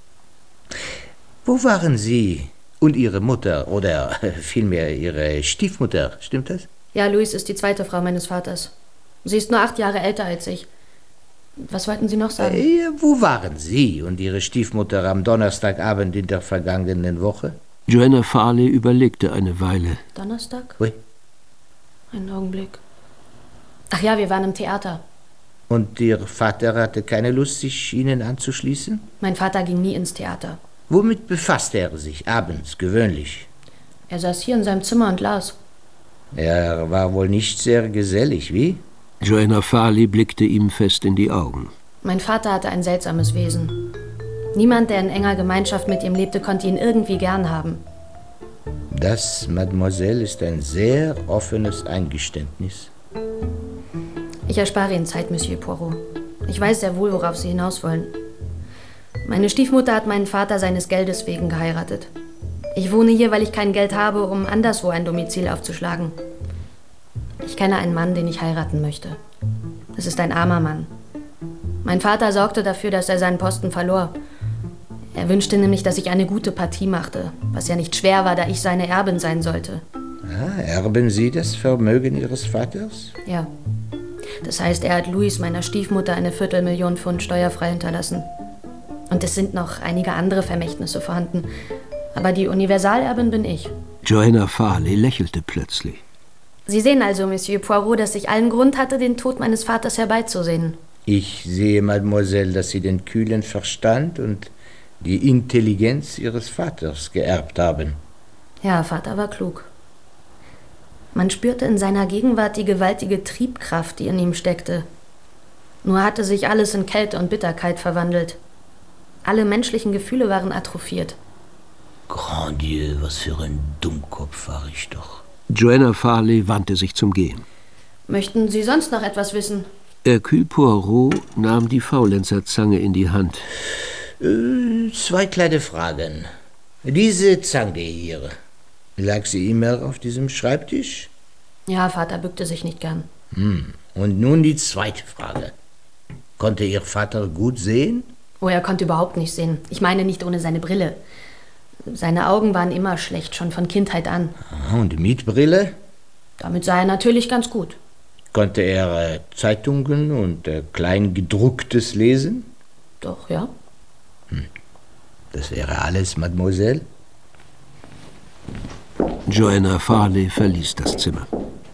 Wo waren Sie und Ihre Mutter oder vielmehr Ihre Stiefmutter, stimmt das? Ja, Louise ist die zweite Frau meines Vaters. Sie ist nur acht Jahre älter als ich. Was wollten Sie noch sagen? Äh, wo waren Sie und Ihre Stiefmutter am Donnerstagabend in der vergangenen Woche? Joanna Farley überlegte eine Weile. Donnerstag? Oui. Einen Augenblick. Ach ja, wir waren im Theater. Und Ihr Vater hatte keine Lust, sich Ihnen anzuschließen? Mein Vater ging nie ins Theater. Womit befasste er sich abends gewöhnlich? Er saß hier in seinem Zimmer und las. Er war wohl nicht sehr gesellig, wie? Joanna Farley blickte ihm fest in die Augen. Mein Vater hatte ein seltsames Wesen. Niemand, der in enger Gemeinschaft mit ihm lebte, konnte ihn irgendwie gern haben. Das, Mademoiselle, ist ein sehr offenes Eingeständnis. Ich erspare Ihnen Zeit, Monsieur Poirot. Ich weiß sehr wohl, worauf Sie hinaus wollen. Meine Stiefmutter hat meinen Vater seines Geldes wegen geheiratet. Ich wohne hier, weil ich kein Geld habe, um anderswo ein Domizil aufzuschlagen. Ich kenne einen Mann, den ich heiraten möchte. Es ist ein armer Mann. Mein Vater sorgte dafür, dass er seinen Posten verlor. Er wünschte nämlich, dass ich eine gute Partie machte, was ja nicht schwer war, da ich seine Erbin sein sollte. Ah, erben Sie das Vermögen Ihres Vaters? Ja. Das heißt, er hat Louise, meiner Stiefmutter, eine Viertelmillion Pfund steuerfrei hinterlassen. Und es sind noch einige andere Vermächtnisse vorhanden. Aber die Universalerbin bin ich. Joanna Farley lächelte plötzlich. Sie sehen also, Monsieur Poirot, dass ich allen Grund hatte, den Tod meines Vaters herbeizusehen. Ich sehe, Mademoiselle, dass Sie den kühlen Verstand und die Intelligenz Ihres Vaters geerbt haben. Ja, Vater war klug. Man spürte in seiner Gegenwart die gewaltige Triebkraft, die in ihm steckte. Nur hatte sich alles in Kälte und Bitterkeit verwandelt. Alle menschlichen Gefühle waren atrophiert. Grand Dieu, was für ein Dummkopf war ich doch. Joanna Farley wandte sich zum Gehen. Möchten Sie sonst noch etwas wissen? Hercule Poirot nahm die Faulenzierzange in die Hand. Äh, zwei kleine Fragen. Diese Zange hier, lag sie immer auf diesem Schreibtisch? Ja, Vater bückte sich nicht gern. Hm. Und nun die zweite Frage. Konnte Ihr Vater gut sehen? Oh, er konnte überhaupt nicht sehen. Ich meine nicht ohne seine Brille. Seine Augen waren immer schlecht, schon von Kindheit an. Und mit Brille? Damit sah er natürlich ganz gut. Konnte er äh, Zeitungen und äh, Kleingedrucktes lesen? Doch, ja. Hm. Das wäre alles, Mademoiselle? Joanna Farley verließ das Zimmer.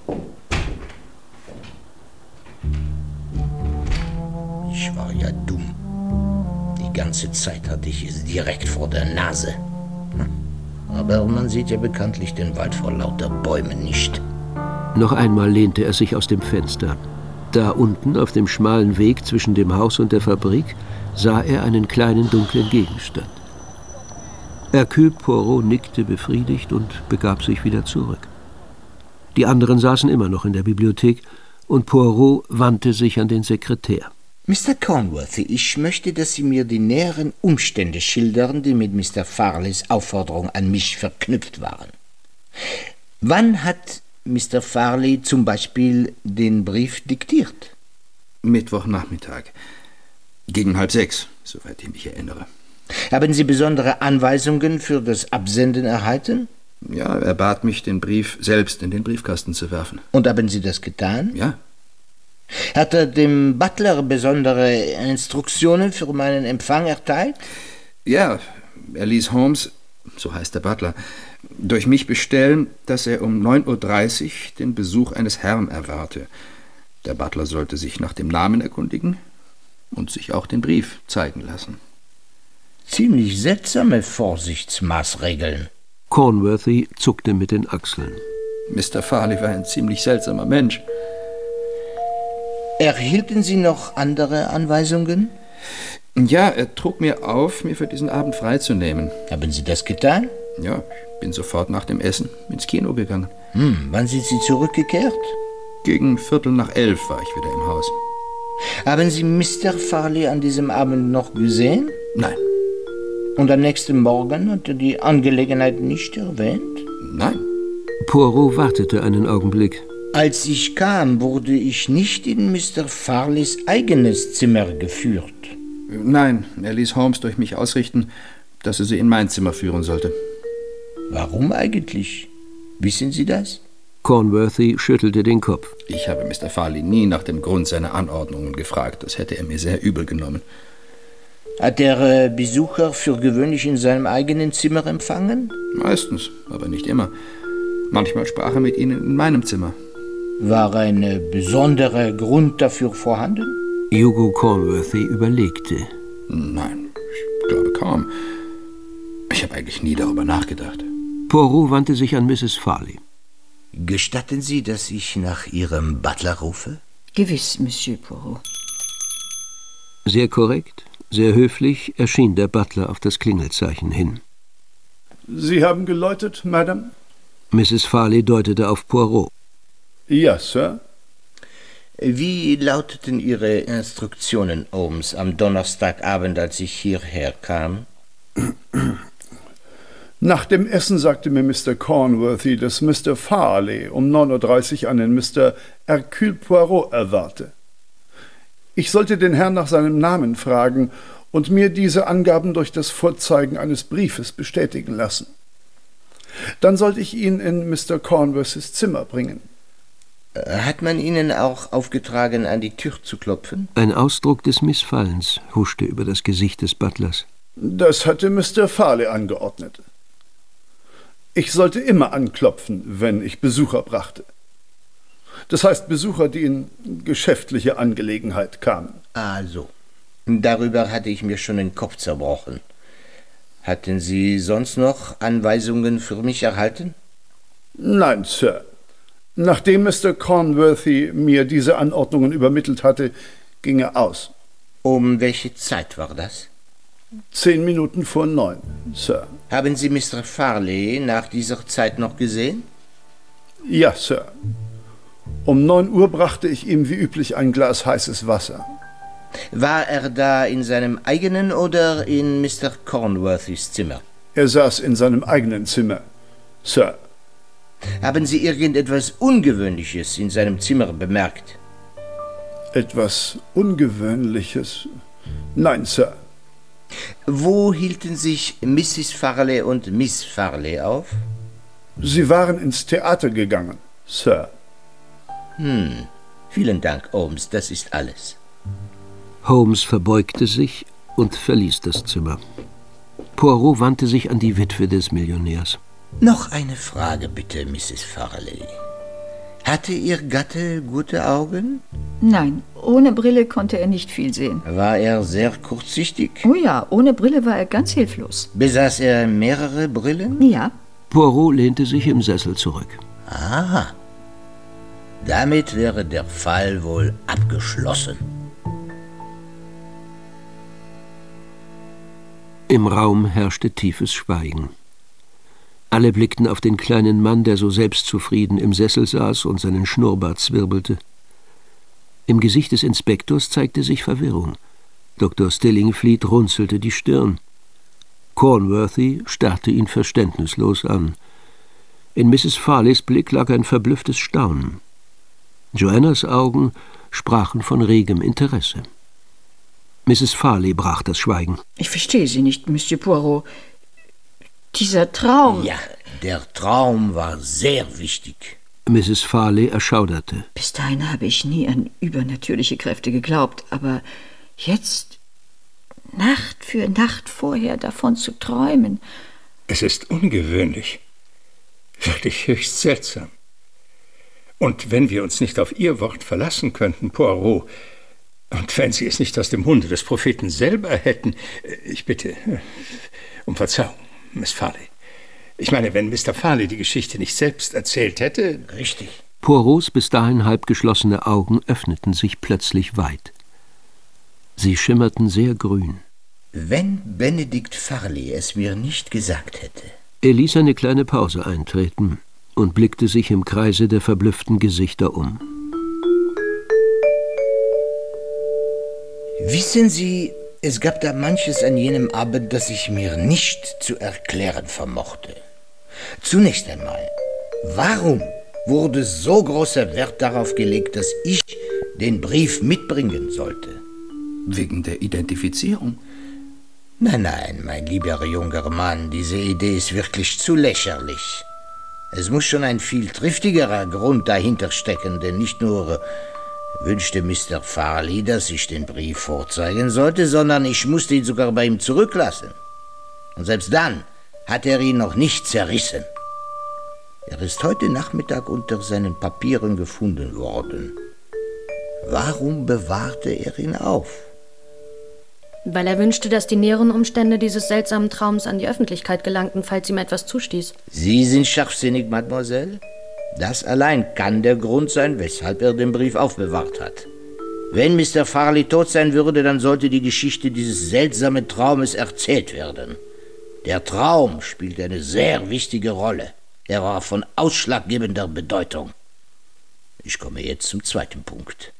Ich war ja dumm. Die ganze Zeit hatte ich es direkt vor der Nase. Aber man sieht ja bekanntlich den Wald vor lauter Bäumen nicht. Noch einmal lehnte er sich aus dem Fenster. Da unten auf dem schmalen Weg zwischen dem Haus und der Fabrik sah er einen kleinen dunklen Gegenstand. Hercule Poirot nickte befriedigt und begab sich wieder zurück. Die anderen saßen immer noch in der Bibliothek und Poirot wandte sich an den Sekretär. Mister Cornworthy, ich möchte, dass Sie mir die näheren Umstände schildern, die mit Mister Farleys Aufforderung an mich verknüpft waren. Wann hat Mister Farley zum Beispiel den Brief diktiert? Mittwochnachmittag. Gegen halb sechs, soweit ich mich erinnere. Haben Sie besondere Anweisungen für das Absenden erhalten? Ja, er bat mich, den Brief selbst in den Briefkasten zu werfen. Und haben Sie das getan? Ja. Hat er dem Butler besondere Instruktionen für meinen Empfang erteilt? Ja, er ließ Holmes, so heißt der Butler, durch mich bestellen, dass er um neun Uhr dreißig den Besuch eines Herrn erwarte. Der Butler sollte sich nach dem Namen erkundigen und sich auch den Brief zeigen lassen. Ziemlich seltsame Vorsichtsmaßregeln. Cornworthy zuckte mit den Achseln. Mister Farley war ein ziemlich seltsamer Mensch. Erhielten Sie noch andere Anweisungen? Ja, er trug mir auf, mir für diesen Abend freizunehmen. Haben Sie das getan? Ja, ich bin sofort nach dem Essen ins Kino gegangen. Hm, wann sind Sie zurückgekehrt? Gegen Viertel nach elf war ich wieder im Haus. Haben Sie Mister Farley an diesem Abend noch gesehen? Nein. Und am nächsten Morgen hat er die Angelegenheit nicht erwähnt? Nein. Poirot wartete einen Augenblick. Als ich kam, wurde ich nicht in Mister Farleys eigenes Zimmer geführt. Nein, er ließ Holmes durch mich ausrichten, dass er sie in mein Zimmer führen sollte. Warum eigentlich? Wissen Sie das? Cornworthy schüttelte den Kopf. Ich habe Mister Farley nie nach dem Grund seiner Anordnungen gefragt. Das hätte er mir sehr übel genommen. Hat der äh, Besucher für gewöhnlich in seinem eigenen Zimmer empfangen? Meistens, aber nicht immer. Manchmal sprach er mit ihnen in meinem Zimmer. War ein äh, besonderer Grund dafür vorhanden? Hugo Cornworthy überlegte. Nein, ich glaube kaum. Ich habe eigentlich nie darüber nachgedacht. Poirot wandte sich an Misses Farley. Gestatten Sie, dass ich nach Ihrem Butler rufe? Gewiss, Monsieur Poirot. Sehr korrekt, sehr höflich erschien der Butler auf das Klingelzeichen hin. Sie haben geläutet, Madame? Misses Farley deutete auf Poirot. Ja, Sir. Wie lauteten Ihre Instruktionen, Holmes, am Donnerstagabend, als ich hierher kam? Nach dem Essen sagte mir Mister Cornworthy, dass Mister Farley um neun Uhr dreißig einen Mister Hercule Poirot erwarte. Ich sollte den Herrn nach seinem Namen fragen und mir diese Angaben durch das Vorzeigen eines Briefes bestätigen lassen. Dann sollte ich ihn in Mister Cornworthys Zimmer bringen. Hat man Ihnen auch aufgetragen, an die Tür zu klopfen? Ein Ausdruck des Missfallens huschte über das Gesicht des Butlers. Das hatte Mister Farley angeordnet. Ich sollte immer anklopfen, wenn ich Besucher brachte. Das heißt Besucher, die in geschäftliche Angelegenheit kamen. Also, darüber hatte ich mir schon den Kopf zerbrochen. Hatten Sie sonst noch Anweisungen für mich erhalten? Nein, Sir. Nachdem Mister Cornworthy mir diese Anordnungen übermittelt hatte, ging er aus. Um welche Zeit war das? Zehn Minuten vor neun, Sir. Haben Sie Mister Farley nach dieser Zeit noch gesehen? Ja, Sir. Um neun Uhr brachte ich ihm wie üblich ein Glas heißes Wasser. War er da in seinem eigenen oder in Mister Cornworthys Zimmer? Er saß in seinem eigenen Zimmer, Sir. Haben Sie irgendetwas Ungewöhnliches in seinem Zimmer bemerkt? Etwas Ungewöhnliches? Nein, Sir. Wo hielten sich Misses Farley und Miss Farley auf? Sie waren ins Theater gegangen, Sir. Hm, vielen Dank, Holmes, das ist alles. Holmes verbeugte sich und verließ das Zimmer. Poirot wandte sich an die Witwe des Millionärs. Noch eine Frage bitte, Misses Farley. Hatte Ihr Gatte gute Augen? Nein, ohne Brille konnte er nicht viel sehen. War er sehr kurzsichtig? Oh ja, ohne Brille war er ganz hilflos. Besaß er mehrere Brillen? Ja. Poirot lehnte sich im Sessel zurück. Aha. Damit wäre der Fall wohl abgeschlossen. Im Raum herrschte tiefes Schweigen. Alle blickten auf den kleinen Mann, der so selbstzufrieden im Sessel saß und seinen Schnurrbart zwirbelte. Im Gesicht des Inspektors zeigte sich Verwirrung. Doktor Stillingfleet runzelte die Stirn. Cornworthy starrte ihn verständnislos an. In Misses Farleys Blick lag ein verblüfftes Staunen. Joannas Augen sprachen von regem Interesse. Misses Farley brach das Schweigen. Ich verstehe Sie nicht, Monsieur Poirot. Dieser Traum... Ja, der Traum war sehr wichtig. Misses Farley erschauderte. Bis dahin habe ich nie an übernatürliche Kräfte geglaubt, aber jetzt, Nacht für Nacht vorher davon zu träumen... Es ist ungewöhnlich. Wirklich höchst seltsam. Und wenn wir uns nicht auf Ihr Wort verlassen könnten, Poirot, und wenn Sie es nicht aus dem Munde des Propheten selber hätten, ich bitte um Verzeihung, Miss Farley. Ich meine, wenn Mister Farley die Geschichte nicht selbst erzählt hätte... Richtig. Poirots bis dahin halb geschlossene Augen öffneten sich plötzlich weit. Sie schimmerten sehr grün. Wenn Benedikt Farley es mir nicht gesagt hätte... Er ließ eine kleine Pause eintreten und blickte sich im Kreise der verblüfften Gesichter um. Wissen Sie, es gab da manches an jenem Abend, das ich mir nicht zu erklären vermochte. Zunächst einmal, warum wurde so großer Wert darauf gelegt, dass ich den Brief mitbringen sollte? Wegen der Identifizierung? Nein, nein, mein lieber junger Mann, diese Idee ist wirklich zu lächerlich. Es muss schon ein viel triftigerer Grund dahinter stecken, denn nicht nur wünschte Mister Farley, dass ich den Brief vorzeigen sollte, sondern ich musste ihn sogar bei ihm zurücklassen. Und selbst dann hat er ihn noch nicht zerrissen. Er ist heute Nachmittag unter seinen Papieren gefunden worden. Warum bewahrte er ihn auf? Weil er wünschte, dass die näheren Umstände dieses seltsamen Traums an die Öffentlichkeit gelangten, falls ihm etwas zustieß. Sie sind scharfsinnig, Mademoiselle. Das allein kann der Grund sein, weshalb er den Brief aufbewahrt hat. Wenn Mister Farley tot sein würde, dann sollte die Geschichte dieses seltsamen Traumes erzählt werden. Der Traum spielte eine sehr wichtige Rolle. Er war von ausschlaggebender Bedeutung. Ich komme jetzt zum zweiten Punkt.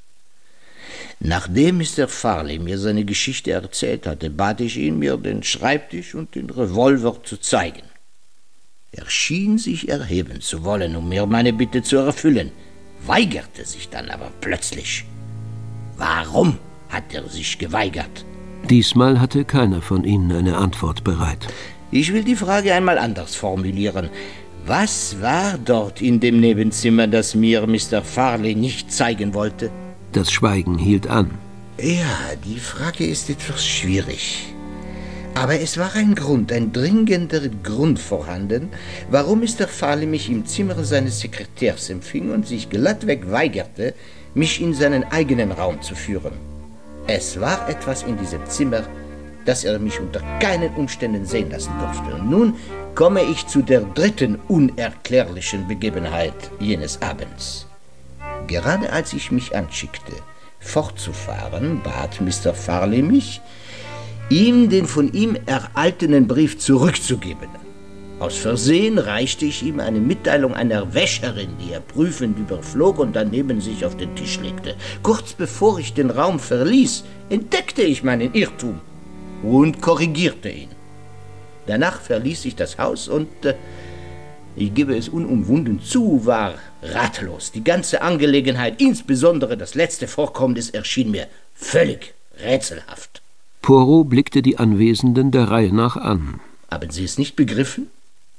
Nachdem Mister Farley mir seine Geschichte erzählt hatte, bat ich ihn, mir den Schreibtisch und den Revolver zu zeigen. Er schien sich erheben zu wollen, um mir meine Bitte zu erfüllen, weigerte sich dann aber plötzlich. Warum hat er sich geweigert? Diesmal hatte keiner von ihnen eine Antwort bereit. Ich will die Frage einmal anders formulieren. Was war dort in dem Nebenzimmer, das mir Mister Farley nicht zeigen wollte? Das Schweigen hielt an. Ja, die Frage ist etwas schwierig. Aber es war ein Grund, ein dringender Grund vorhanden, warum Mister Farley mich im Zimmer seines Sekretärs empfing und sich glattweg weigerte, mich in seinen eigenen Raum zu führen. Es war etwas in diesem Zimmer, das er mich unter keinen Umständen sehen lassen durfte. Und nun komme ich zu der dritten unerklärlichen Begebenheit jenes Abends. Gerade als ich mich anschickte, fortzufahren, bat Mister Farley mich, ihm den von ihm erhaltenen Brief zurückzugeben. Aus Versehen reichte ich ihm eine Mitteilung einer Wäscherin, die er prüfend überflog und dann neben sich auf den Tisch legte. Kurz bevor ich den Raum verließ, entdeckte ich meinen Irrtum und korrigierte ihn. Danach verließ ich das Haus und, äh, ich gebe es unumwunden zu, war ratlos. Die ganze Angelegenheit, insbesondere das letzte Vorkommnis, erschien mir völlig rätselhaft. Poirot blickte die Anwesenden der Reihe nach an. Haben Sie es nicht begriffen?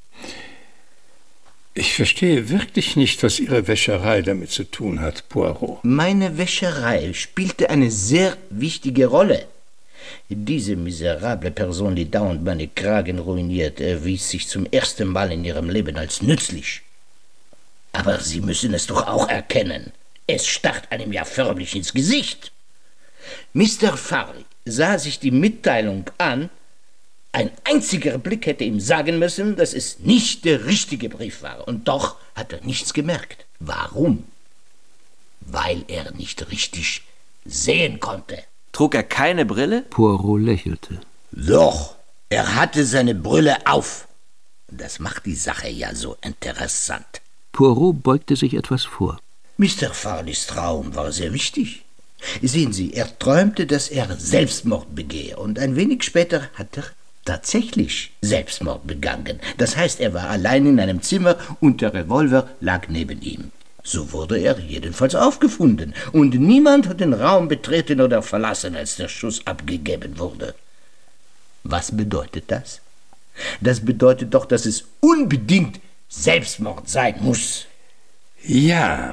Ich verstehe wirklich nicht, was Ihre Wäscherei damit zu tun hat, Poirot. Meine Wäscherei spielte eine sehr wichtige Rolle. Diese miserable Person, die dauernd meine Kragen ruiniert, erwies sich zum ersten Mal in ihrem Leben als nützlich. Aber Sie müssen es doch auch erkennen. Es starrt einem ja förmlich ins Gesicht. Mister Farley sah sich die Mitteilung an. Ein einziger Blick hätte ihm sagen müssen, dass es nicht der richtige Brief war. Und doch hat er nichts gemerkt. Warum? Weil er nicht richtig sehen konnte. Trug er keine Brille? Poirot lächelte. Doch, er hatte seine Brille auf. Das macht die Sache ja so interessant. Poirot beugte sich etwas vor. Mister Farleys Traum war sehr wichtig. Sehen Sie, er träumte, dass er Selbstmord begehe. Und ein wenig später hat er tatsächlich Selbstmord begangen. Das heißt, er war allein in einem Zimmer und der Revolver lag neben ihm. So wurde er jedenfalls aufgefunden. Und niemand hat den Raum betreten oder verlassen, als der Schuss abgegeben wurde. Was bedeutet das? Das bedeutet doch, dass es unbedingt Selbstmord sein muss. Ja.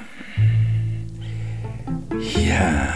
Ja.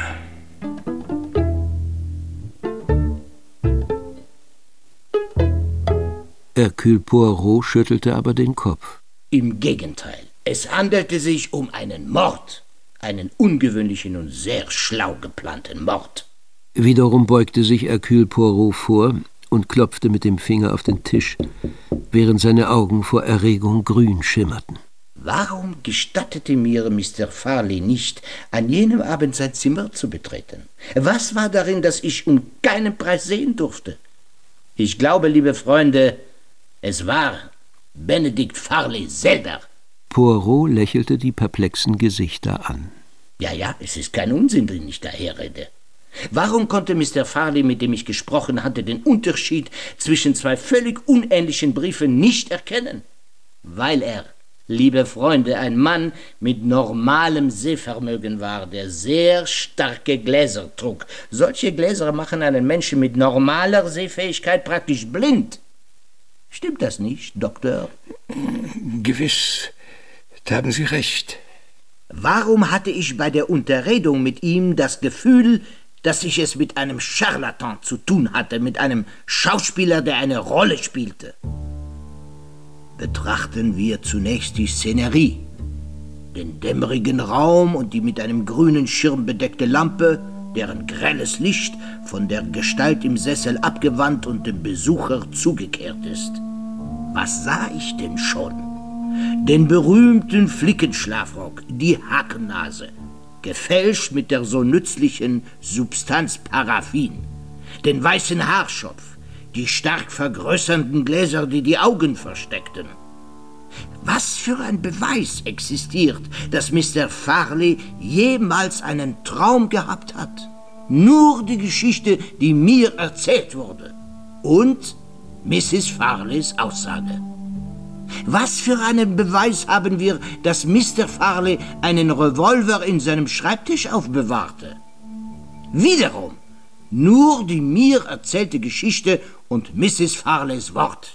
Hercule Poirot schüttelte aber den Kopf. Im Gegenteil. Es handelte sich um einen Mord. Einen ungewöhnlichen und sehr schlau geplanten Mord. Wiederum beugte sich Hercule Poirot vor und klopfte mit dem Finger auf den Tisch, während seine Augen vor Erregung grün schimmerten. Warum gestattete mir Mister Farley nicht, an jenem Abend sein Zimmer zu betreten? Was war darin, das ich um keinen Preis sehen durfte? Ich glaube, liebe Freunde, es war Benedict Farley selber. Poirot lächelte die perplexen Gesichter an. Ja, ja, es ist kein Unsinn, den ich daherrede. Warum konnte Mister Farley, mit dem ich gesprochen hatte, den Unterschied zwischen zwei völlig unähnlichen Briefen nicht erkennen? Weil er, liebe Freunde, ein Mann mit normalem Sehvermögen war, der sehr starke Gläser trug. Solche Gläser machen einen Menschen mit normaler Sehfähigkeit praktisch blind. Stimmt das nicht, Doktor? Gewiss, da haben Sie recht. Warum hatte ich bei der Unterredung mit ihm das Gefühl, dass ich es mit einem Charlatan zu tun hatte, mit einem Schauspieler, der eine Rolle spielte? Betrachten wir zunächst die Szenerie, den dämmerigen Raum und die mit einem grünen Schirm bedeckte Lampe, deren grelles Licht von der Gestalt im Sessel abgewandt und dem Besucher zugekehrt ist. Was sah ich denn schon? Den berühmten Flickenschlafrock, die Hakennase, gefälscht mit der so nützlichen Substanz Paraffin, den weißen Haarschopf, die stark vergrößernden Gläser, die die Augen versteckten. Was für ein Beweis existiert, dass Mister Farley jemals einen Traum gehabt hat? Nur die Geschichte, die mir erzählt wurde. Und Misses Farleys Aussage. Was für einen Beweis haben wir, dass Mister Farley einen Revolver in seinem Schreibtisch aufbewahrte? Wiederum nur die mir erzählte Geschichte und Misses Farleys Wort.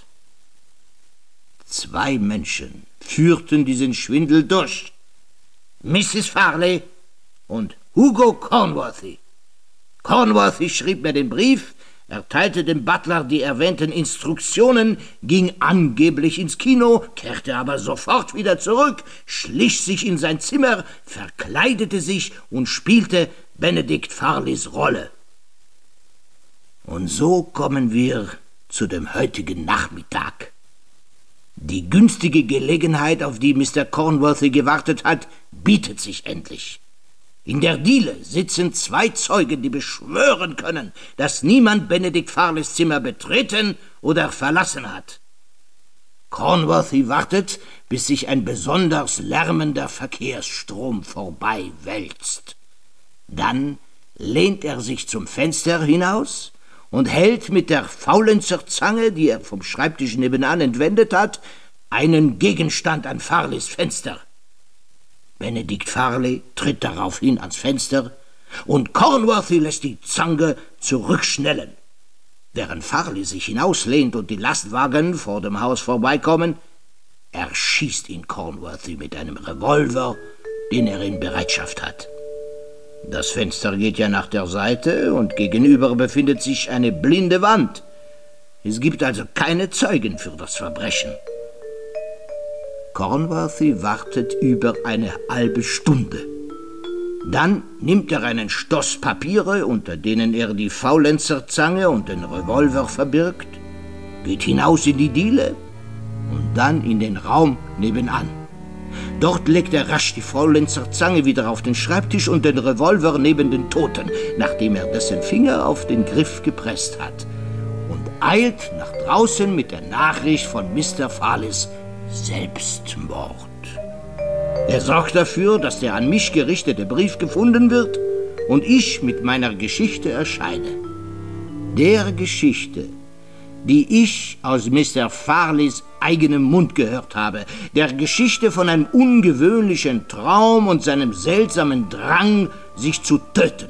Zwei Menschen führten diesen Schwindel durch. Misses Farley und Hugo Cornworthy. Cornworthy schrieb mir den Brief, erteilte dem Butler die erwähnten Instruktionen, ging angeblich ins Kino, kehrte aber sofort wieder zurück, schlich sich in sein Zimmer, verkleidete sich und spielte Benedict Farleys Rolle. Und so kommen wir zu dem heutigen Nachmittag. Die günstige Gelegenheit, auf die Mister Cornworthy gewartet hat, bietet sich endlich. In der Diele sitzen zwei Zeugen, die beschwören können, dass niemand Benedict Farleys Zimmer betreten oder verlassen hat. Cornworthy wartet, bis sich ein besonders lärmender Verkehrsstrom vorbei wälzt. Dann lehnt er sich zum Fenster hinaus und hält mit der Faulenzierzange, die er vom Schreibtisch nebenan entwendet hat, einen Gegenstand an Farleys Fenster. Benedict Farley tritt daraufhin ans Fenster und Cornworthy lässt die Zange zurückschnellen. Während Farley sich hinauslehnt und die Lastwagen vor dem Haus vorbeikommen, erschießt ihn Cornworthy mit einem Revolver, den er in Bereitschaft hat. Das Fenster geht ja nach der Seite und gegenüber befindet sich eine blinde Wand. Es gibt also keine Zeugen für das Verbrechen. Cornworthy wartet über eine halbe Stunde. Dann nimmt er einen Stoß Papiere, unter denen er die Faulenzierzange und den Revolver verbirgt, geht hinaus in die Diele und dann in den Raum nebenan. Dort legt er rasch die Faulenzierzange wieder auf den Schreibtisch und den Revolver neben den Toten, nachdem er dessen Finger auf den Griff gepresst hat, und eilt nach draußen mit der Nachricht von Mister Farleys Selbstmord. Er sorgt dafür, dass der an mich gerichtete Brief gefunden wird und ich mit meiner Geschichte erscheine. Der Geschichte, die ich aus Mister Farleys eigenem Mund gehört habe, der Geschichte von einem ungewöhnlichen Traum und seinem seltsamen Drang, sich zu töten.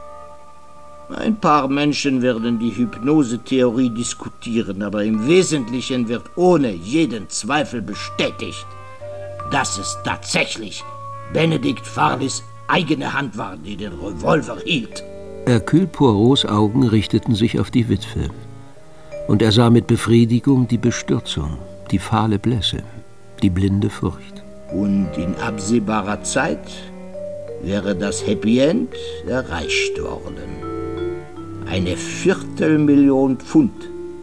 Ein paar Menschen werden die Hypnose-Theorie diskutieren, aber im Wesentlichen wird ohne jeden Zweifel bestätigt, dass es tatsächlich Benedict Farleys eigene Hand war, die den Revolver hielt. Hercule Poirots Augen richteten sich auf die Witwe. Und er sah mit Befriedigung die Bestürzung, die fahle Blässe, die blinde Furcht. Und in absehbarer Zeit wäre das Happy End erreicht worden. Eine Viertelmillion Pfund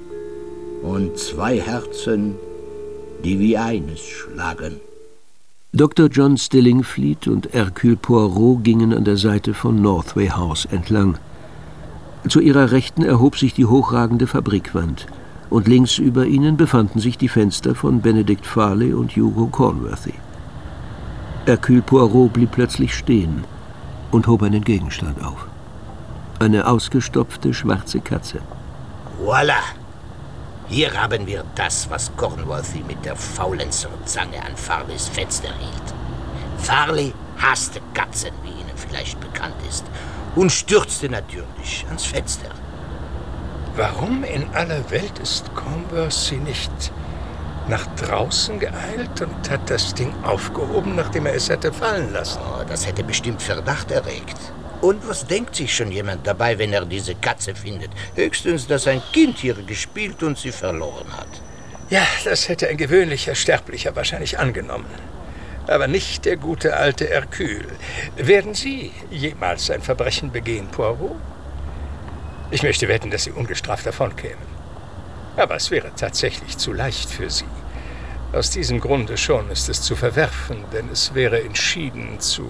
und zwei Herzen, die wie eines schlagen. Doktor John Stillingfleet und Hercule Poirot gingen an der Seite von Northway House entlang. Zu ihrer Rechten erhob sich die hochragende Fabrikwand, und links über ihnen befanden sich die Fenster von Benedict Farley und Hugo Cornworthy. Hercule Poirot blieb plötzlich stehen und hob einen Gegenstand auf. Eine ausgestopfte schwarze Katze. Voilà! Hier haben wir das, was Cornworthy mit der Faulenzierzange an Farleys Fenster hielt. Farley hasste Katzen, wie Ihnen vielleicht bekannt ist, und stürzte natürlich ans Fenster. Warum in aller Welt ist Cornworthy nicht nach draußen geeilt und hat das Ding aufgehoben, nachdem er es hätte fallen lassen? Oh, das hätte bestimmt Verdacht erregt. Und was denkt sich schon jemand dabei, wenn er diese Katze findet? Höchstens, dass ein Kind hier gespielt und sie verloren hat. Ja, das hätte ein gewöhnlicher Sterblicher wahrscheinlich angenommen. Aber nicht der gute alte Hercule. Werden Sie jemals ein Verbrechen begehen, Poirot? Ich möchte wetten, dass Sie ungestraft davonkämen. Aber es wäre tatsächlich zu leicht für Sie. Aus diesem Grunde schon ist es zu verwerfen, denn es wäre entschieden zu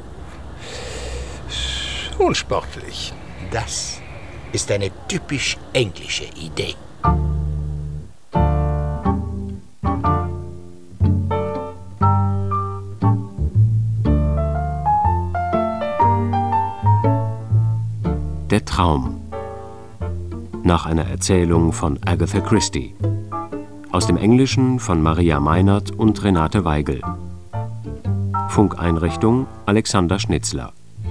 unsportlich. Das ist eine typisch englische Idee. Der Traum. Nach einer Erzählung von Agatha Christie. Aus dem Englischen von Maria Meinert und Renate Weigel. Funkeinrichtung Alexander Schnitzler.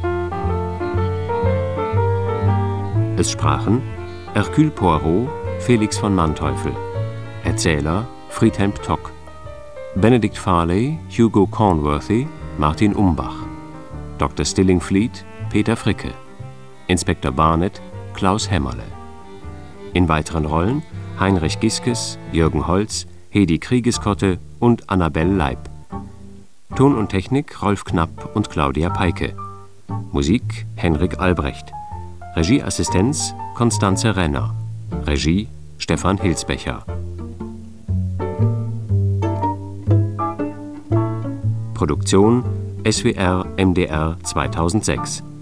Es sprachen Hercule Poirot, Felix von Manteuffel. Erzähler Friedhelm Tock. Benedict Farley, Hugo Cornworthy, Martin Umbach. Doktor Stillingfleet, Peter Fricke. Inspektor Barnett, Klaus Hämmerle. In weiteren Rollen Heinrich Giskes, Jürgen Holz, Hedi Kriegeskotte und Annabelle Leib. Ton und Technik Rolf Knapp und Claudia Peike. Musik Henrik Albrecht. Regieassistenz Constanze Renner. Regie Stefan Hilsbecher. Produktion S W R M D R zweitausendsechs.